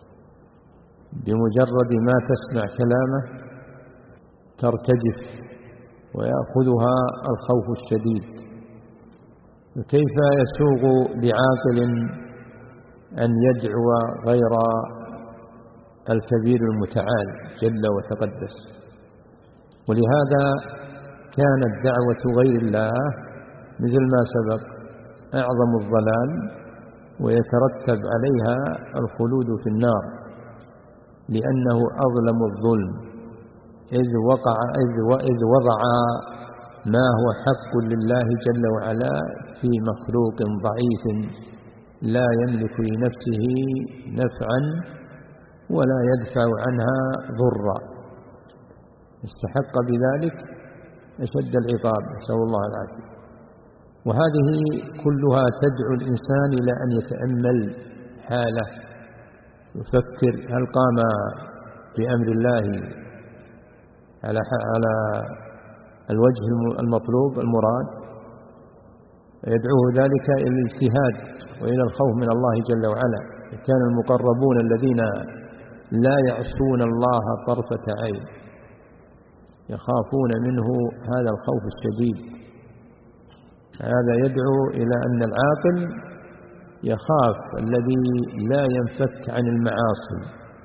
بمجرد ما تسمع كلامه ترتجف ويأخذها الخوف الشديد. فكيف يسوغ بعاقل أن يدعو غير الكبير المتعال جل وتقدس؟ ولهذا كانت دعوة غير الله مثل ما سبق أعظم الضلال، ويترتب عليها الخلود في النار، لأنه أظلم الظلم، إذ وقع إذ وإذ وضع ما هو حق لله جل وعلا في مخلوق ضعيف لا يملك لنفسه نفعا ولا يدفع عنها ضرا، استحق بذلك أشد العقاب، نسأل الله العافية. وهذه كلها تدعو الإنسان إلى أن يتأمل حاله، يفكر هل قام بأمر الله على على الوجه المطلوب المراد، يدعوه ذلك إلى الاجتهاد وإلى الخوف من الله جل وعلا. كان المقربون الذين لا يعصون الله طرفة عين يخافون منه هذا الخوف الشديد. هذا يدعو إلى أن العاقل يخاف الذي لا ينفك عن المعاصي.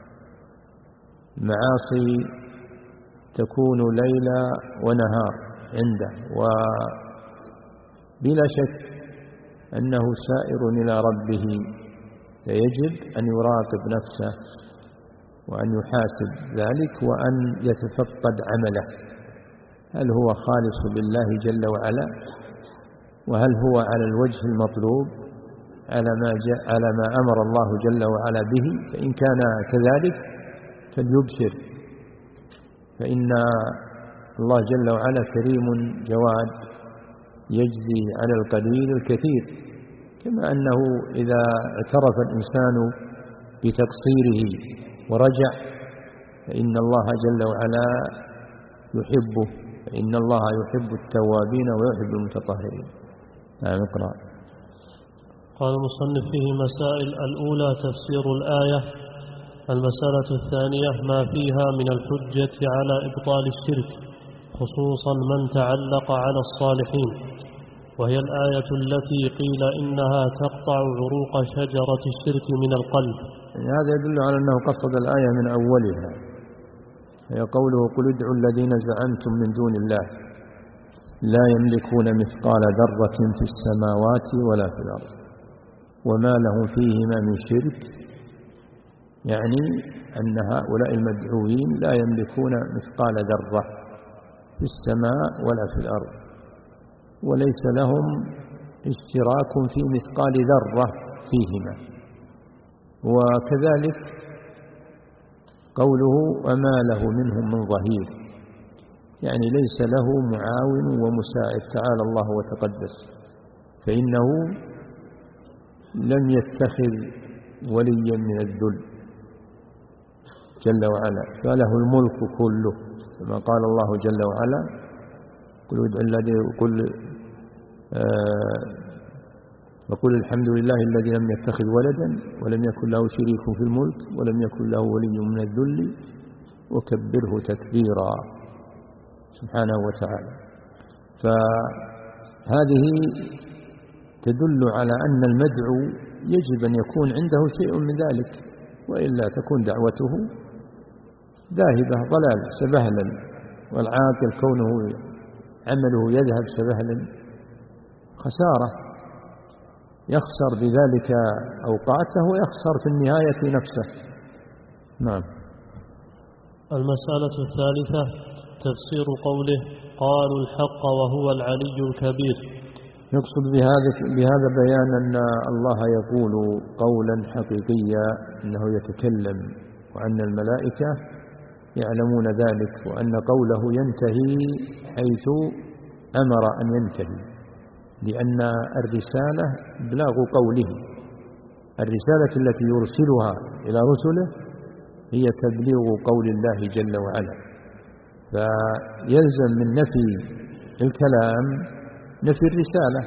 المعاصي تكون ليلا ونهار عنده، وبلا شك أنه سائر إلى ربه، فيجب أن يراقب نفسه وأن يحاسب ذلك وأن يتفقد عمله، هل هو خالص لله جل وعلا، وهل هو على الوجه المطلوب على ما جاء على ما أمر الله جل وعلا به. فإن كان كذلك فليبشر، فإن الله جل وعلا كريم جواد يجزي على القليل الكثير، كما أنه إذا اعترف الإنسان بتقصيره ورجع فإن الله جل وعلا يحبه، فإن الله يحب التوابين ويحب المتطهرين. نعم اقرأ. قال المصنف فيه مسائل: الأولى تفسير الآية. المسألة الثانية ما فيها من الحجة على إبطال الشرك، خصوصا من تعلق على الصالحين، وهي الآية التي قيل إنها تقطع عروق شجرة الشرك من القلب. يعني هذا يدل على أنه قصد الآية من أولها، هي قوله: قل ادعوا الذين زعمتم من دون الله لا يملكون مثقال ذرة في السماوات ولا في الأرض وما لهم فيهما من شرك. يعني أن هؤلاء المدعوين لا يملكون مثقال ذرة في السماء ولا في الأرض، وليس لهم اشتراك في مثقال ذرة فيهما. وكذلك قوله: وما له منهم من ظهير، يعني ليس له معاون ومساعد تعالى الله وتقدس، فإنه لم يتخذ وليا من الذل جل وعلا، فله الملك كله، كما قال الله جل وعلا: قل ادعوا الذي قل آه وقل الحمد لله الذي لم يتخذ ولدا ولم يكن له شريك في الملك ولم يكن له ولي من الذل وكبره تكبيرا سبحانه وتعالى. فهذه تدل على أن المدعو يجب أن يكون عنده شيء من ذلك، وإلا تكون دعوته ذاهبة ضلال سبهلا، والعاقل كونه عمله يذهب سبهلا خسارة، يخسر بذلك أوقاته ويخسر في النهاية نفسه. نعم. المسألة الثالثة تفسير قوله: قالوا الحق وهو العلي الكبير. يقصد بهذا بهذا بيان أن الله يقول قولا حقيقيا، أنه يتكلم، وأن الملائكة يعلمون ذلك، وأن قوله ينتهي حيث أمر أن ينتهي، لأن الرسالة إبلاغ قوله، الرسالة التي يرسلها إلى رسله هي تبليغ قول الله جل وعلا، فيلزم من نفي الكلام نفي الرسالة،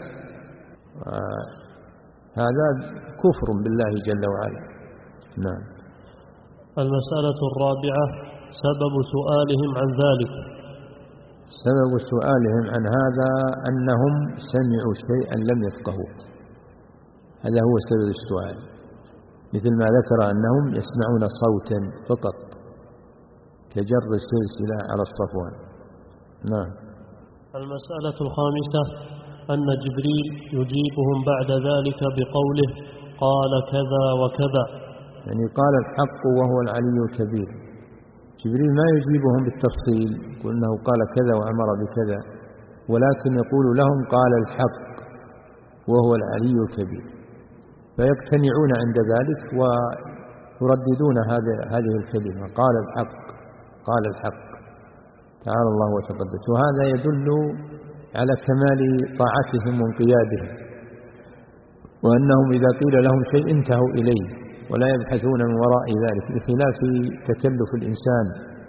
هذا كفر بالله جل وعلا. نعم. المسألة الرابعة سبب سؤالهم عن ذلك. سبب سؤالهم عن هذا أنهم سمعوا شيئا لم يفقهوه، هذا هو سبب السؤال، مثل ما ذكر أنهم يسمعون صوتا فقط كجر السلسلة على الصفوان. نعم. المسألة الخامسة أن جبريل يجيبهم بعد ذلك بقوله قال كذا وكذا، يعني قال الحق وهو العلي الكبير. جبريل ما يجيبهم بالتفصيل يقول أنه قال كذا وأمر بكذا، ولكن يقول لهم قال الحق وهو العلي الكبير، فيقتنعون عند ذلك ويرددون هذه الكلمة قال الحق قال الحق تعالى الله وتقدس. وهذا يدل على كمال طاعتهم وانقيادهم، وأنهم إذا قيل لهم شيء انتهوا إليه ولا يبحثون من وراء ذلك، بخلاف تكلف الإنسان.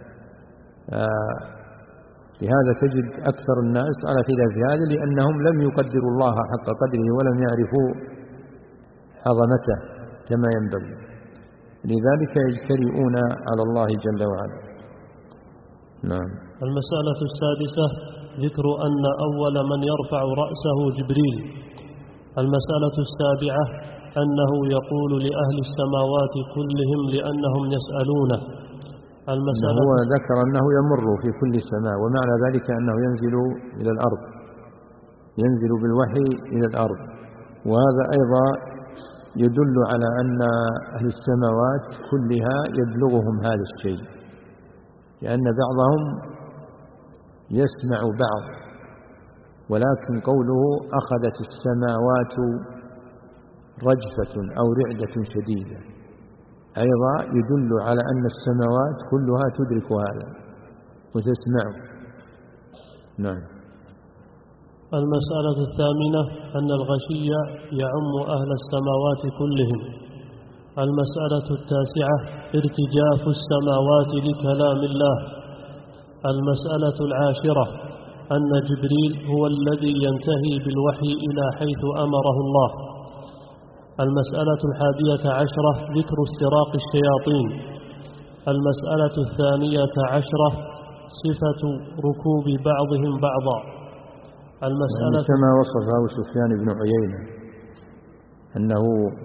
لهذا تجد أكثر الناس على خلاف هذا، لأنهم لم يقدروا الله حق قدره ولم يعرفوا عظمته كما ينبغي، لذلك يجترئون على الله جل وعلا. نعم. المسألة السادسة ذكر أن أول من يرفع رأسه جبريل. المسألة السابعة أنه يقول لأهل السماوات كلهم لأنهم يسألونه. المسألة هو ذكر أنه يمر في كل سماء، ومعنى ذلك أنه ينزل إلى الأرض، ينزل بالوحي إلى الأرض، وهذا أيضا يدل على أن أهل السماوات كلها يبلغهم هذا الشيء، لأن بعضهم يسمع بعض، ولكن قوله أخذت السماوات رجفة أو رعدة شديدة أيضا يدل على أن السماوات كلها تدرك هذا وتسمع. نعم. المسألة الثامنة أن الغشي يعم أهل السماوات كلهم. المسألة التاسعة ارتجاف السماوات لكلام الله. المسألة العاشرة أن جبريل هو الذي ينتهي بالوحي إلى حيث أمره الله. المسألة الحادية عشرة ذكر استراق الشياطين. المسألة الثانية عشرة صفة ركوب بعضهم بعضا. المسألة كما وصفه سفيان بن عيينة أنه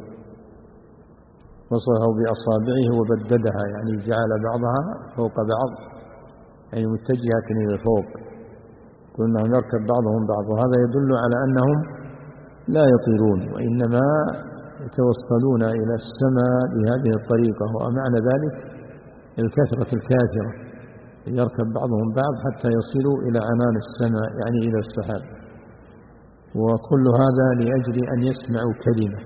وصفه بأصابعه وبددها، يعني جعل بعضها فوق بعض، يعني متجهة إلى فوق، كأنهم يركب بعضهم بعض، وهذا يدل على أنهم لا يطيرون وإنما يتوصلون إلى السماء بهذه الطريقة، ومعنى ذلك الكثرة الكاثرة يركب بعضهم بعض حتى يصلوا إلى عنان السماء، يعني إلى السحاب. وكل هذا لأجل أن يسمعوا كلمة،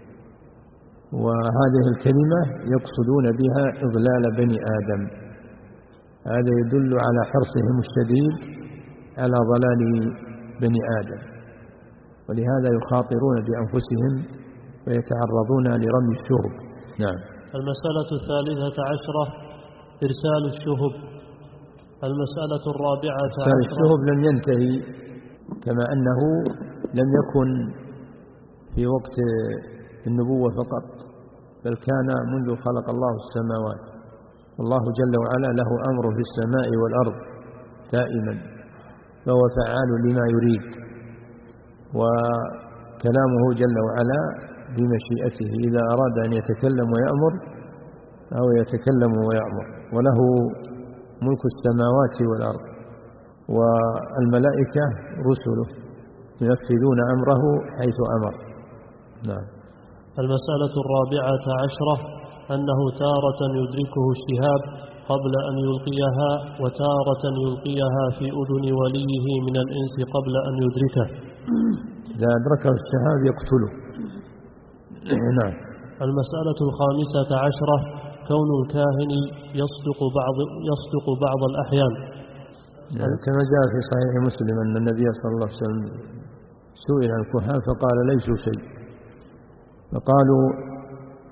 وهذه الكلمة يقصدون بها إضلال بني آدم. هذا يدل على حرصهم الشديد على ضلال بني آدم، ولهذا يخاطرون بأنفسهم ويتعرضون لرمي الشهب. نعم. المسألة الثالثة عشرة إرسال الشهب. المسألة الرابعة عشرة الشهب لم ينتهي، كما أنه لم يكن في وقت النبوة فقط، بل كان منذ خلق الله السماوات، والله جل وعلا له أمر في السماء والأرض دائما، فهو فعال لما يريد، وكلامه جل وعلا بمشيئته، إذا أراد أن يتكلم ويأمر أو يتكلم ويأمر، وله ملك السماوات والأرض، والملائكة رسله ينفذون أمره حيث أمر. نعم. المسألة الرابعة عشرة أنه تارة يدركه الشهاب قبل أن يلقيها، وتارة يلقيها في أذن وليه من الإنس قبل أن يدركه. إذا أدركه الشهاب يقتله. نعم. المسألة الخامسة عشرة كون الكاهن يصدق بعض, يصدق بعض الأحيان. يعني كما جاء في صحيح مسلم أن النبي صلى الله عليه وسلم سئل عن الكهان فقال ليسوا شيء، فقالوا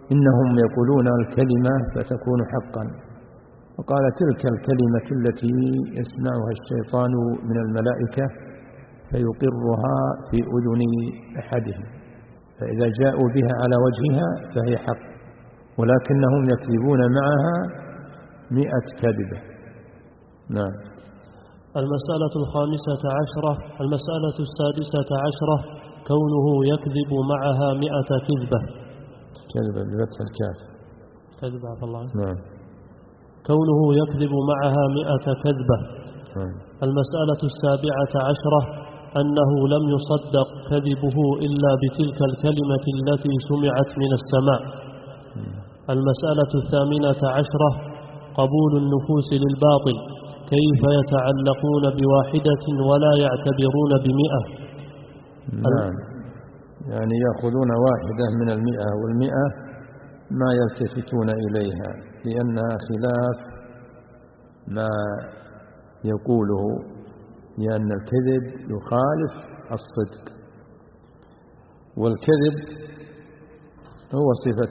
إنهم يقولون الكلمة فتكون حقا. وقال تلك الكلمة التي يسمعها الشيطان من الملائكة فيقرها في أذن أحدهم، فإذا جاءوا بها على وجهها فهي حق، ولكنهم يكذبون معها مئة كذبة. نعم. المسألة الخامسة عشرة المسألة السادسة عشرة كونه يكذب معها مئة كذبة. كذبة بفتح الكاف. كذبة عفى الله. نعم. كونه يكذب معها مئة كذبة. نعم. المسألة السابعة عشرة أنه لم يصدق كذبه إلا بتلك الكلمة التي سمعت من السماء. المسألة الثامنة عشرة قبول النفوس للباطل، كيف يتعلقون بواحدة ولا يعتبرون بمئة. نعم، يعني يأخذون واحدة من المئة، والمئة ما يلتفتون إليها لأنها خلاف ما يقوله، لأن الكذب يخالف الصدق، والكذب هو صفة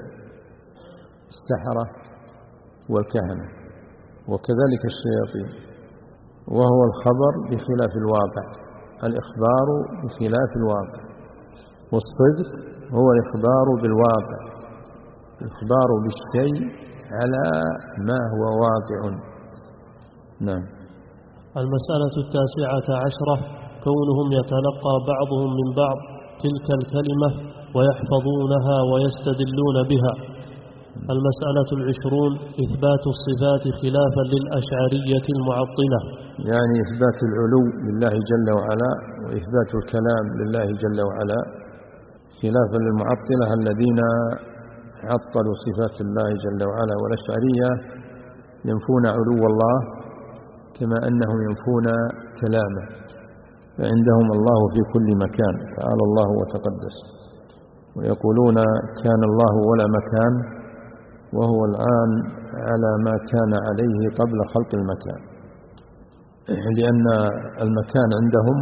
السحرة والكهنة وكذلك الشياطين، وهو الخبر بخلاف الواقع، الإخبار بخلاف الواقع، والصدق هو الإخبار بالواقع، الإخبار بالشيء على ما هو واقع. نعم. المسألة التاسعة عشرة كونهم يتلقى بعضهم من بعض تلك الكلمة ويحفظونها ويستدلون بها. المسألة العشرون إثبات الصفات خلافا للأشعرية المعطلة، يعني إثبات العلو لله جل وعلا وإثبات الكلام لله جل وعلا خلافا للمعطلة الذين عطلوا صفات الله جل وعلا. والأشعرية ينفون علو الله كما أنهم ينفون كلامه، فعندهم الله في كل مكان، تعالى الله وتقدس، ويقولون كان الله ولا مكان، وهو الآن على ما كان عليه قبل خلق المكان، لأن المكان عندهم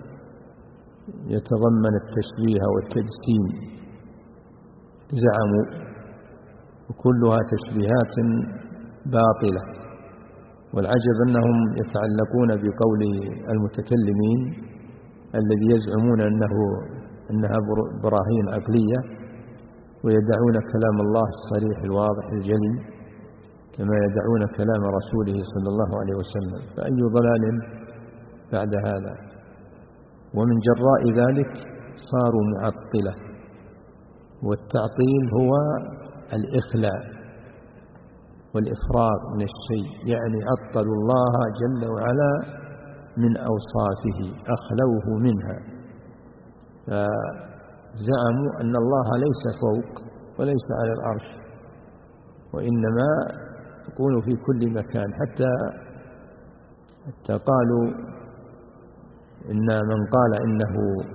يتضمن التشبيه والتجسيم زعموا، وكلها تشبيهات باطلة. والعجب أنهم يتعلقون بقول المتكلمين الذي يزعمون أنه أنها براهين عقلية، ويدعون كلام الله الصريح الواضح الجلي كما يدعون كلام رسوله صلى الله عليه وسلم، فأي ضلال بعد هذا. ومن جراء ذلك صاروا معطلة، والتعطيل هو الإخلاء والإفراغ من الشيء، يعني عطلوا الله جل وعلا من أوصافه، أخلوه منها، فزعموا أن الله ليس فوق وليس على العرش، وإنما يكون في كل مكان، حتى حتى قالوا إن من قال إنه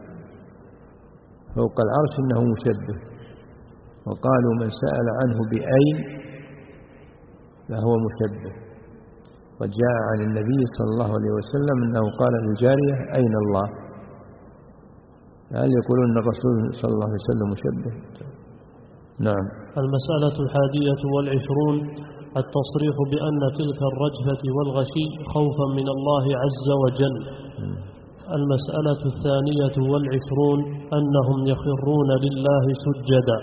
فوق العرش إنه مشبه، وقالوا من سأل عنه بأين فهو مشبه. قد جاء عن النبي صلى الله عليه وسلم أنه قال للجارية أين الله؟ هل يقولون أن الرسول صلى الله عليه وسلم مشبه؟ نعم. المسألة الحادية والعشرون التصريح بأن تلك الرجفة والغشي خوفا من الله عز وجل. المسألة الثانية والعشرون أنهم يخرون لله سجدا.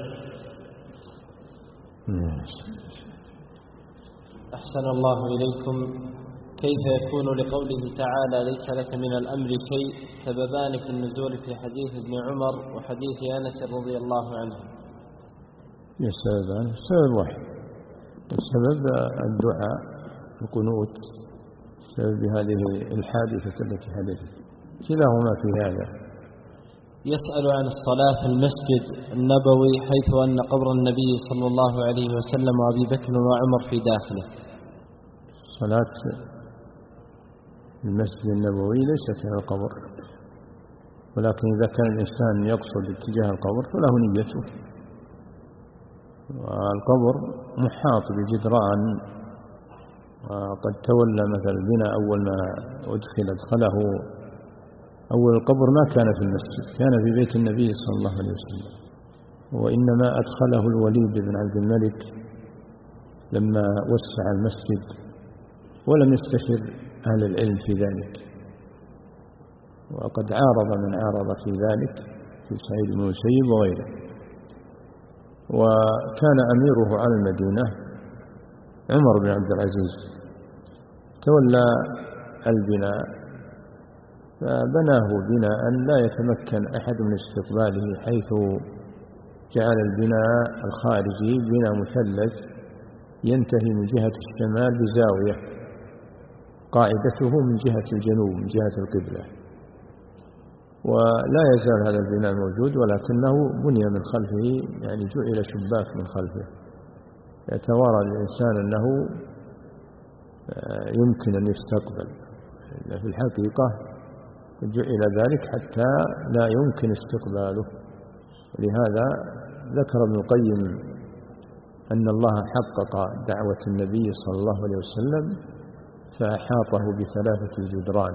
أحسن الله إليكم. كيف يكون لقوله تعالى ليس لك من الأمر شيء سببان في النزول في حديث ابن عمر وحديث أنس رضي الله عنه؟ السببان السبب واحد، السبب الدعاء القنوت، سبب هذه الحادثة التي حدثت، كلاهما في هذا. يسأل عن الصلاة في المسجد النبوي حيث أن قبر النبي صلى الله عليه وسلم وأبي بكر وعمر في داخله. صلاة المسجد النبوي ليست على القبر، ولكن إذا كان الإنسان يقصد اتجاه القبر فله نيته، والقبر محاط بجدران، وقد تولى مثل البناء أول ما أدخل أدخله أول القبر ما كان في المسجد، كان في بيت النبي صلى الله عليه وسلم، وإنما أدخله الوليد بن عبد الملك لما وسع المسجد ولم يستشر أهل العلم في ذلك، وقد عارض من عارض في ذلك في سعيد بن المسيب وغيره. وكان أميره على المدينة عمر بن عبد العزيز، تولى البناء فبناه بناء لا يتمكن أحد من استقباله، حيث جعل البناء الخارجي بناء مثلث ينتهي من جهة الشمال بزاوية قاعدته من جهة الجنوب من جهة القبلة، ولا يزال هذا البناء موجود، ولكنه بني من خلفه، يعني جعل شباك من خلفه يتوارى الإنسان أنه يمكن أن يستقبل. في الحقيقة جعل ذلك حتى لا يمكن استقباله. ولهذا ذكر ابن القيم أن الله حقق دعوة النبي صلى الله عليه وسلم فأحاطه بثلاثة جدران،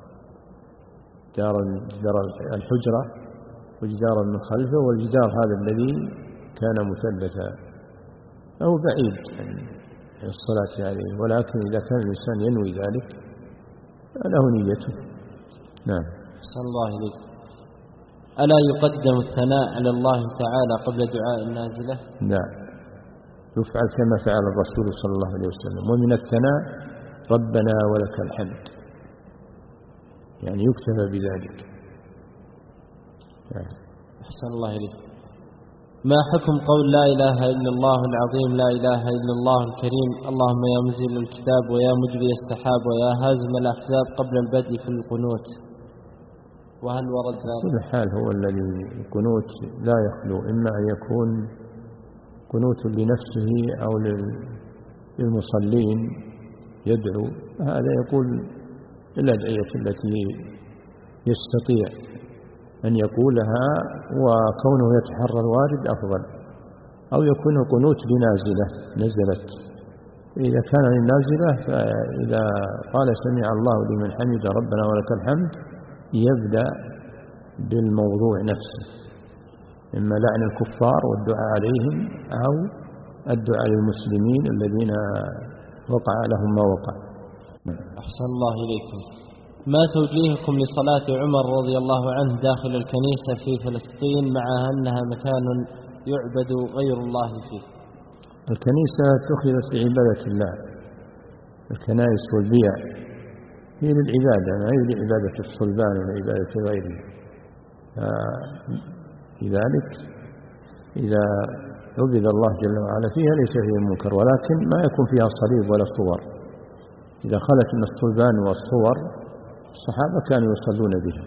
جدار الحجرة وجدار من خلفه والجدار هذا الذي كان مثلثا أو بعيد عن الصلاة عليه، ولكن إذا كان الإنسان ينوي ذلك له نيته. نعم. صلى الله عليه. ألا يقدم الثناء على الله تعالى قبل دعاء النازلة؟ نعم، يفعل كما فعل الرسول صلى الله عليه وسلم. ومن الثناء ربنا ولك الحمد، يعني يكتفى بذلك. أحسن الله إليك. ما حكم قول لا إله إلا الله العظيم لا إله إلا الله الكريم اللهم يا منزل الكتاب ويا مجري السحاب ويا هازم الأحزاب قبل البدء في القنوت؟ وهل ورد ذلك؟ كل حال هو الذي القنوت لا يخلو إما أن يكون قنوت لنفسه أو للمصلين يدعو، هذا يقول الأدعية التي يستطيع أن يقولها، وكونه يتحرى الوارد أفضل. أو يكون القنوت لنازلة نزلت، إذا كان للنازلة فإذا قال سمع الله لمن حمد ربنا ولك الحمد يبدأ بالموضوع نفسه، إما لعن الكفار والدعاء عليهم أو الدعاء للمسلمين الذين وقع لهم ما وقع. أحسن الله إليكم. ما توجيهكم لصلاة عمر رضي الله عنه داخل الكنيسة في فلسطين مع أنها مكان يعبد غير الله فيه؟ الكنيسة اتخذت لعبادة الله، الكنائس والبيع هي للعبادة، ما هي لعبادة الصلبان ولا عبادة غيره. لذلك إذا عبد الله جل وعلا فيها ليس فيها منكر، ولكن ما يكون فيها صليب ولا صور. إذا خلت من الصلبان والصور الصحابة كانوا يصلون بها.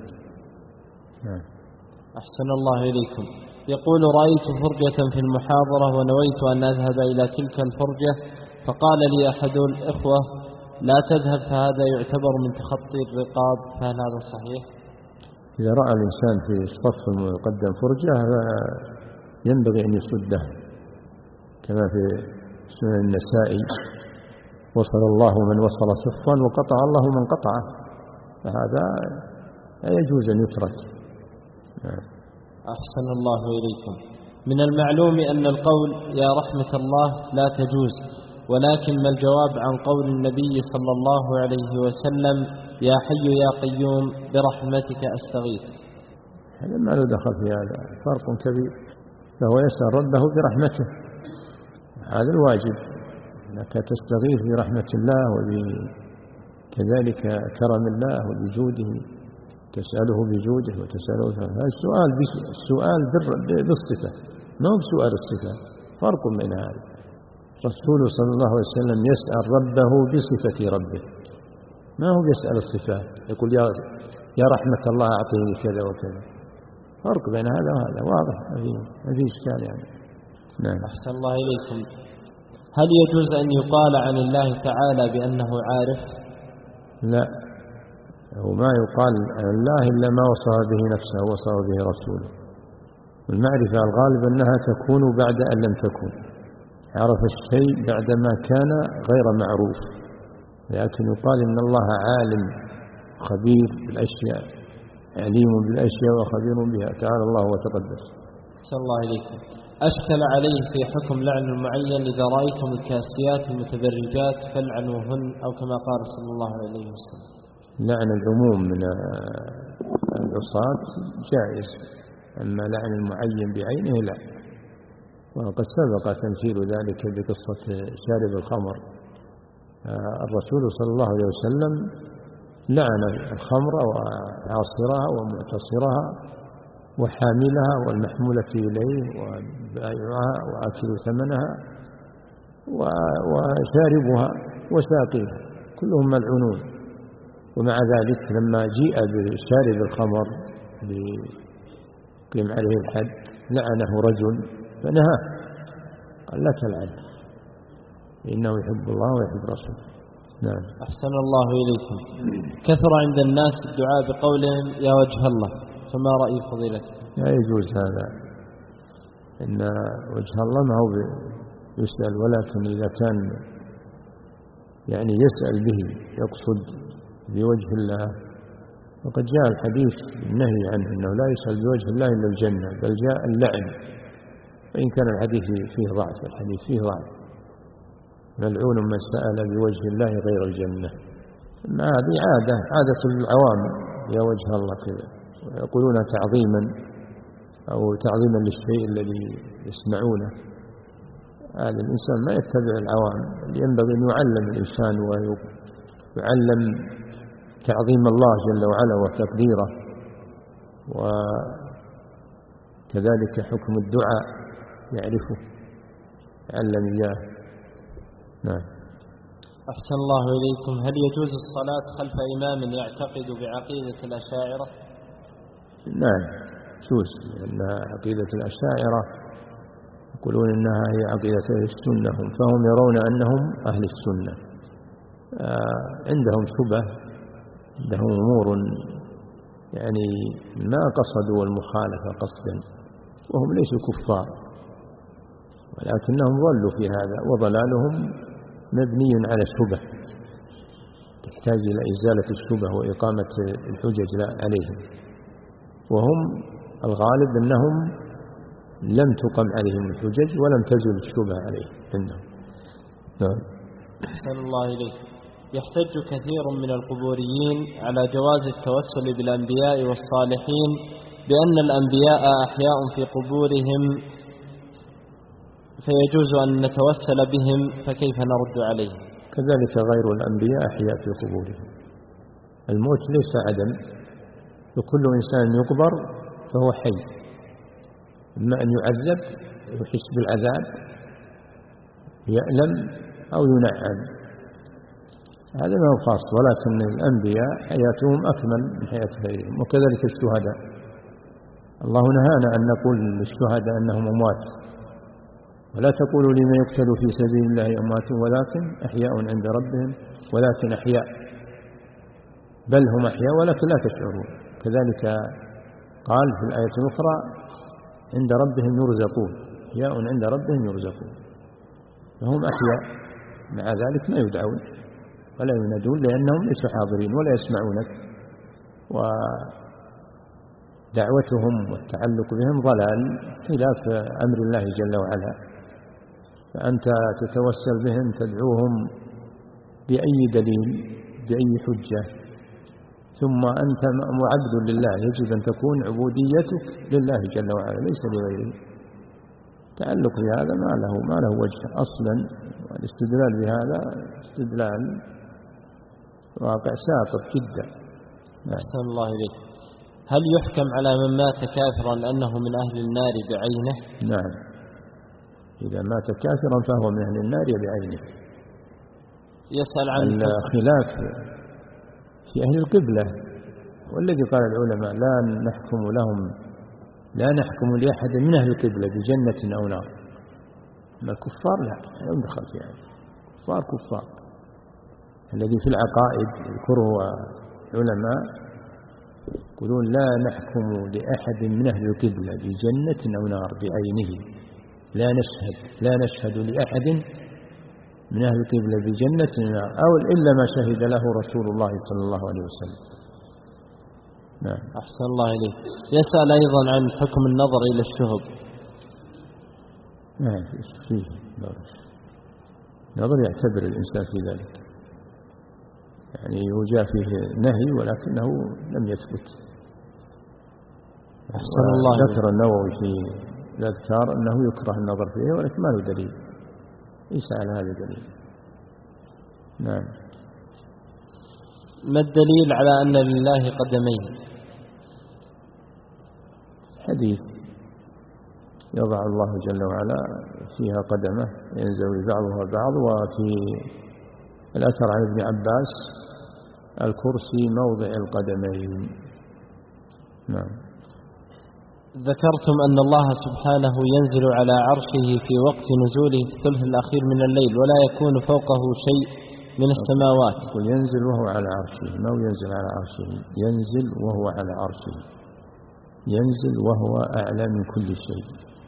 أحسن الله إليكم. يقول رأيت فرجة في المحاضرة ونويت أن أذهب إلى تلك الفرجة، فقال لي أحد الإخوة لا تذهب فهذا يعتبر من تخطي الرقاب، فهل هذا صحيح؟ إذا رأى الإنسان في الصف المقدم فرجة ينبغي أن يسده، كما في سنن النسائي وصل الله من وصل صفا وقطع الله من قطعه، فهذا لا يجوز أن يترك. أحسن الله إليكم. من المعلوم أن القول يا رحمة الله لا تجوز، ولكن ما الجواب عن قول النبي صلى الله عليه وسلم يا حي يا قيوم برحمتك أستغيث؟ هذا ما له دخل في هذا، فرق كبير. فهو يسأل ربه برحمته، هذا الواجب، أنك تستغيث برحمة الله وكذلك كرم الله وبجوده، تسأله بجوده وتسأله. هذا السؤال السؤال بالصفة، ما هو بسؤال الصفة، فرق بين هذا. رسول صلى الله عليه وسلم يسأل ربه بصفة ربه، ما هو يسأل الصفات، يقول يا يا رحمة الله أعطيني كذا وكذا. فرق بين هذا وهذا واضح، ما في إشكال يعني. نعم. أحسن الله إليكم. هل يجوز أن يقال عن الله تعالى بأنه عارف؟ لا، وما يقال عن الله إلا ما وصف به نفسه ووصف به رسوله. المعرفة الغالب أنها تكون بعد أن لم تكن، عرف الشيء بعدما كان غير معروف، لكن يقال إن الله عالم خبير بالأشياء، عليم بالأشياء وخبير بها، تعالى الله وتقدس. أحسن الله إليكم. أشكل عليه في حكم لعن المعين: إذا رأيتم الكاسيات المتبرجات فلعنوهن، أو كما قال صلى الله عليه وسلم. لعن العموم من العصاة جائز، أما لعن المعين بعينه لا. وقد سبق تمثيل ذلك بقصة شارب الخمر. الرسول صلى الله عليه وسلم لعن الخمر وعاصرها ومعتصرها وحاملها والمحمولة إليه وبائعها وآكل ثمنها وشاربها وساقيها، كلهم ملعونون. ومع ذلك لما جيء بشارب الخمر ليقيم عليه الحد لعنه رجل فنهاه، قال: لا تلعنه، إنه يحب الله ويحب رسوله. نعم. أحسن الله إليكم. كثر عند الناس الدعاء بقولهم يا وجه الله، فما رأي فضيلتك؟ لا يجوز هذا، إن وجه الله ما هو يسأل، ولكن إذا كان يعني يسأل به يقصد بوجه الله، وقد جاء الحديث النهي عنه أنه لا يسأل بوجه الله إلا الجنة، بل جاء اللعن، وإن كان الحديث فيه ضعف، الحديث فيه ضعف، ملعون من سأل بوجه الله غير الجنة. ما هذه عادة عادة العوام يا وجه الله كذا، ويقولون تعظيما أو تعظيما للشيء الذي يسمعونه. هذا الإنسان ما يتبع العوام، ينبغي أن يعلم الإنسان ويعلم تعظيم الله جل وعلا وتقديره، وكذلك حكم الدعاء يعرفه، يعلم إياه. نعم. أحسن الله إليكم. هل يجوز الصلاة خلف إمام يعتقد بعقيدة الأشاعرة؟ نعم يجوز، لأن عقيدة الأشاعرة يقولون إنها هي عقيدة أهل السنة، فهم يرون أنهم أهل السنة. عندهم شبه، عندهم أمور يعني ما قصدوا المخالفة قصدا، وهم ليسوا كفار، ولكنهم ضلوا في هذا، وضلالهم مبني على الشبه، تحتاج إلى إزالة الشبه وإقامة الحجج عليهم، وهم الغالب أنهم لم تقم عليهم الحجج ولم تزل الشبه عليهم عندهم. أحسن الله إليك. يحتج كثير من القبوريين على جواز التوسل بالأنبياء والصالحين بأن الأنبياء أحياء في قبورهم فيجوز أن نتوسل بهم، فكيف نرد عليه؟ كذلك غير الأنبياء أحياء في قبورهم. الموت ليس عدم، وكل إنسان يقبر فهو حي، إما أن يعذب يحس بالعذاب يألم أو ينعم، هذا ما هو خاص. ولكن الأنبياء حياتهم أكمل من حياة غيرهم، وكذلك الشهداء. الله نهانا أن نقول للشهداء أنهم أموات، ولا تقولوا لمن يقتل في سبيل الله أموات ولكن أحياء عند ربهم ولكن أحياء، بل هم أحياء ولكن لا تشعرون. كذلك قال في الآية الأخرى عند ربهم يرزقون، أحياء عند ربهم يرزقون، فهم أحياء، مع ذلك ما يدعون ولا ينادون لأنهم ليسوا حاضرين ولا يسمعونك، ودعوتهم والتعلق بهم ضلال خلاف أمر الله جل وعلا. فأنت تتوسل بهم تدعوهم بأي دليل بأي حجة، ثم أنت معبد لله، يجب أن تكون عبوديتك لله جل وعلا ليس لغيره. تعلق بهذا ما له ما له وجه أصلا، والاستدلال بهذا استدلال واقع ساقط جدا. أحسن الله إليك. هل يحكم على من مات كافرا أنه من أهل النار بعينه؟ نعم، إذا مات كافرا فهو من أهل النار بعينه. يسأل عن الخلاف في أهل القبلة، والذي قال العلماء لا نحكم لهم لا نحكم لأحد من أهل القبلة بجنة أو نار. ما الكفار لا يدخل في هذا، كفار كفار. الذي في العقائد يذكره علماء يقولون لا نحكم لأحد من أهل القبلة بجنة أو نار بعينه، لا نشهد لا نشهد لأحد من أهل القبلة بجنة أو نار أو إلا ما شهد له رسول الله صلى الله عليه وسلم. نعم. أحسن الله إليك. يسأل أيضا عن حكم النظر إلى الشهب، ما فيه نظر نظر يعتبر الإنسان في ذلك، يعني وجاء فيه نهي ولكنه لم يثبت. أحسن الله. ذكر النووي في الأذكار أنه يكره النظر فيه ولكن ما له دليل، ليس على هذا دليل. نعم. ما الدليل على أن لله قدمين؟ حديث يضع الله جل وعلا فيها قدمه ينزوي بعضها بعض، وفي الأثر عن ابن عباس الكرسي موضع القدمين. نعم. ذكرتم أن الله سبحانه ينزل على عرشه في وقت نزوله في الثلث الأخير من الليل ولا يكون فوقه شيء من السماوات. ينزل وهو على عرشه، ما هو ينزل على عرشه، ينزل وهو على عرشه، ينزل وهو أعلى من كل شيء،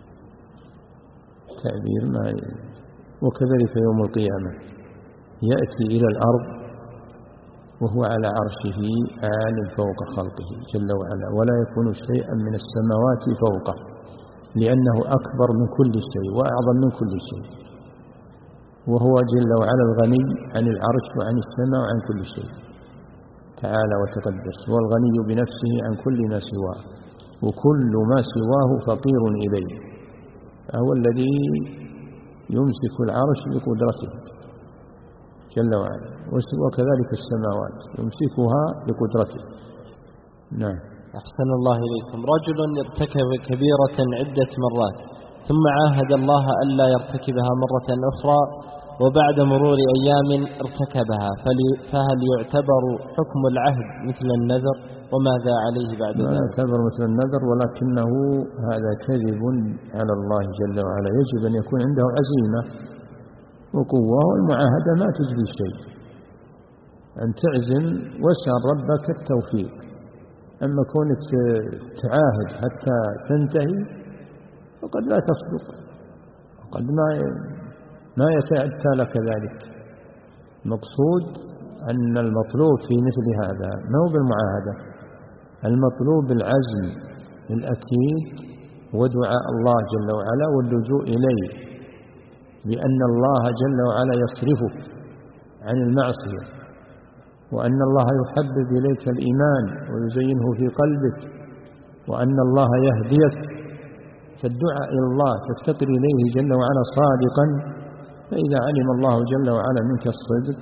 تعبير ما ي... وكذلك يوم القيامة يأتي إلى الأرض وهو على عرشه عال فوق خلقه جل وعلا، ولا يكون شيئا من السماوات فوقه لأنه أكبر من كل شيء وأعظم من كل شيء، وهو جل وعلا الغني عن العرش وعن السماء وعن كل شيء تعالى وتقدس، والغني بنفسه عن كل ما سواه، وكل ما سواه فقير إليه، فهو الذي يمسك العرش بقدرته جل وعلا، وكذلك السماوات يمسكها بقدرته. نعم. أحسن الله إليكم. رجل ارتكب كبيرة عدة مرات ثم عاهد الله ألا يرتكبها مرة أخرى، وبعد مرور أيام ارتكبها، فهل يعتبر حكم العهد مثل النذر؟ وماذا عليه بعد ذلك؟ لا يعتبر مثل النذر، ولكنه هذا كذب على الله جل وعلا، يجب أن يكون عنده عزيمة وقوة، والمعاهدة ما تجري شيء، أن تعزم واسأل ربك التوفيق، أما كونك تعاهد حتى تنتهي فقد لا تصدق، وقد ما ما يتأتى لك ذلك. المقصود أن المطلوب في مثل هذا ما هو بالمعاهدة، المطلوب العزم الأكيد ودعاء الله جل وعلا واللجوء إليه، بأن الله جل وعلا يصرفك عن المعصية، وأن الله يحبب إليك الإيمان ويزينه في قلبك، وأن الله يهديك، فالدعاء إلى الله تفتقر إليه جل وعلا صادقا، فإذا علم الله جل وعلا منك الصدق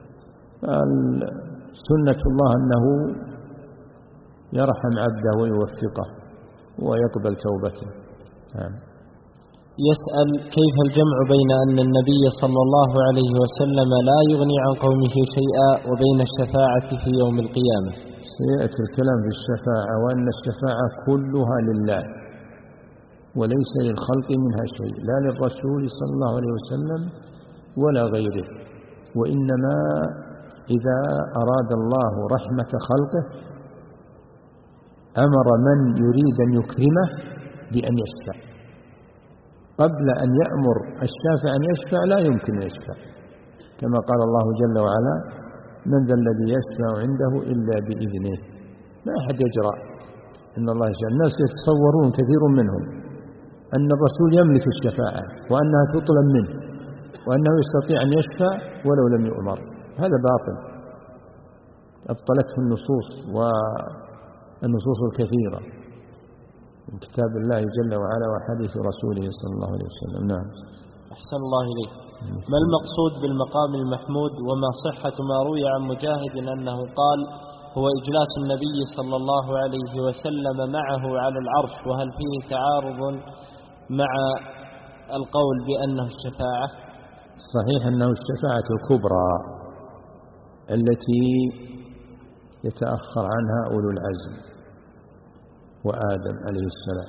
فسنة الله أنه يرحم عبده ويوفقه ويقبل توبته. يسأل: كيف الجمع بين أن النبي صلى الله عليه وسلم لا يغني عن قومه شيئا وبين الشفاعة في يوم القيامة؟ سيأتي الكلام في الشفاعة، وأن الشفاعة كلها لله وليس للخلق منها شيء، لا للرسول صلى الله عليه وسلم ولا غيره، وإنما إذا أراد الله رحمة خلقه أمر من يريد أن يكرمه بأن يشفع، قبل أن يأمر الشافع أن يشفع لا يمكن أن يشفع، كما قال الله جل وعلا: من ذا الذي يشفع عنده إلا بإذنه. ما أحد يجرأ إن الله يشفع. الناس يتصورون كثير منهم أن الرسول يملك الشفاعة وأنها تطلب منه وأنه يستطيع أن يشفع ولو لم يؤمر، هذا باطل أبطلته النصوص والنصوص الكثيرة من كتاب الله جل وعلا وحديث رسوله صلى الله عليه وسلم. نعم. أحسن الله إليك. ما المقصود بالمقام المحمود، وما صحة ما روي عن مجاهد أنه قال: هو إجلاس النبي صلى الله عليه وسلم معه على العرش، وهل فيه تعارض مع القول بأنه الشفاعة؟ صحيح أنه الشفاعة الكبرى التي يتأخر عنها أولو العزم وآدم عليه السلام،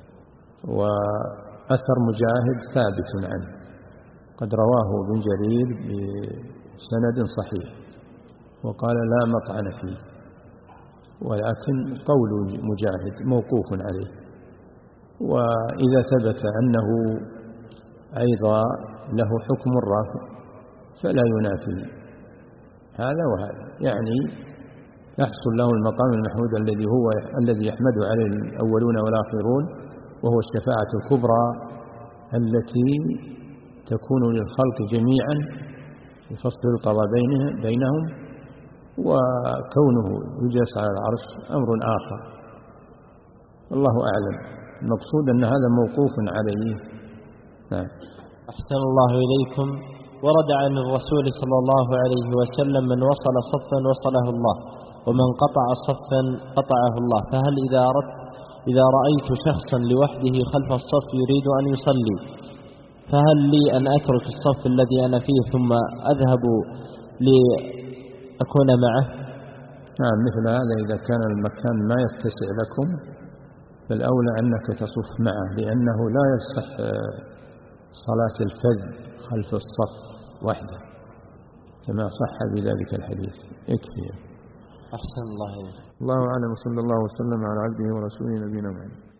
وأثر مجاهد ثابت عنه قد رواه ابن جرير بسند صحيح وقال لا مطعن فيه، ولكن قول مجاهد موقوف عليه، وإذا ثبت أنه أيضا له حكم الرفع فلا ينافي هذا وهذا، يعني يحصل له المقام المحمود الذي هو الذي يحمد عليه الأولون والآخرون، وهو الشفاعة الكبرى التي تكون للخلق جميعا في فصل القضاء بينهم، وكونه يجلس على العرش أمر آخر والله أعلم. المقصود أن هذا موقوف عليه. نعم. أحسن الله إليكم. ورد عن الرسول صلى الله عليه وسلم من وصل صفا وصله الله، ومن قطع صفا قطعه الله. فهل إذا أردت إذا رأيت شخصا لوحده خلف الصف يريد أن يصلي، فهل لي أن أترك الصف الذي أنا فيه ثم أذهب لأكون معه؟ نعم، مثل هذا إذا كان المكان ما يتسع لكم فالأولى أنك تصف معه، لأنه لا يصح صلاة الفذ خلف الصف وحده كما صح بذلك الحديث. يكفي. أحسن الله إليك. الله أعلم، صلى الله وسلم على عبده ورسوله نبينا محمد.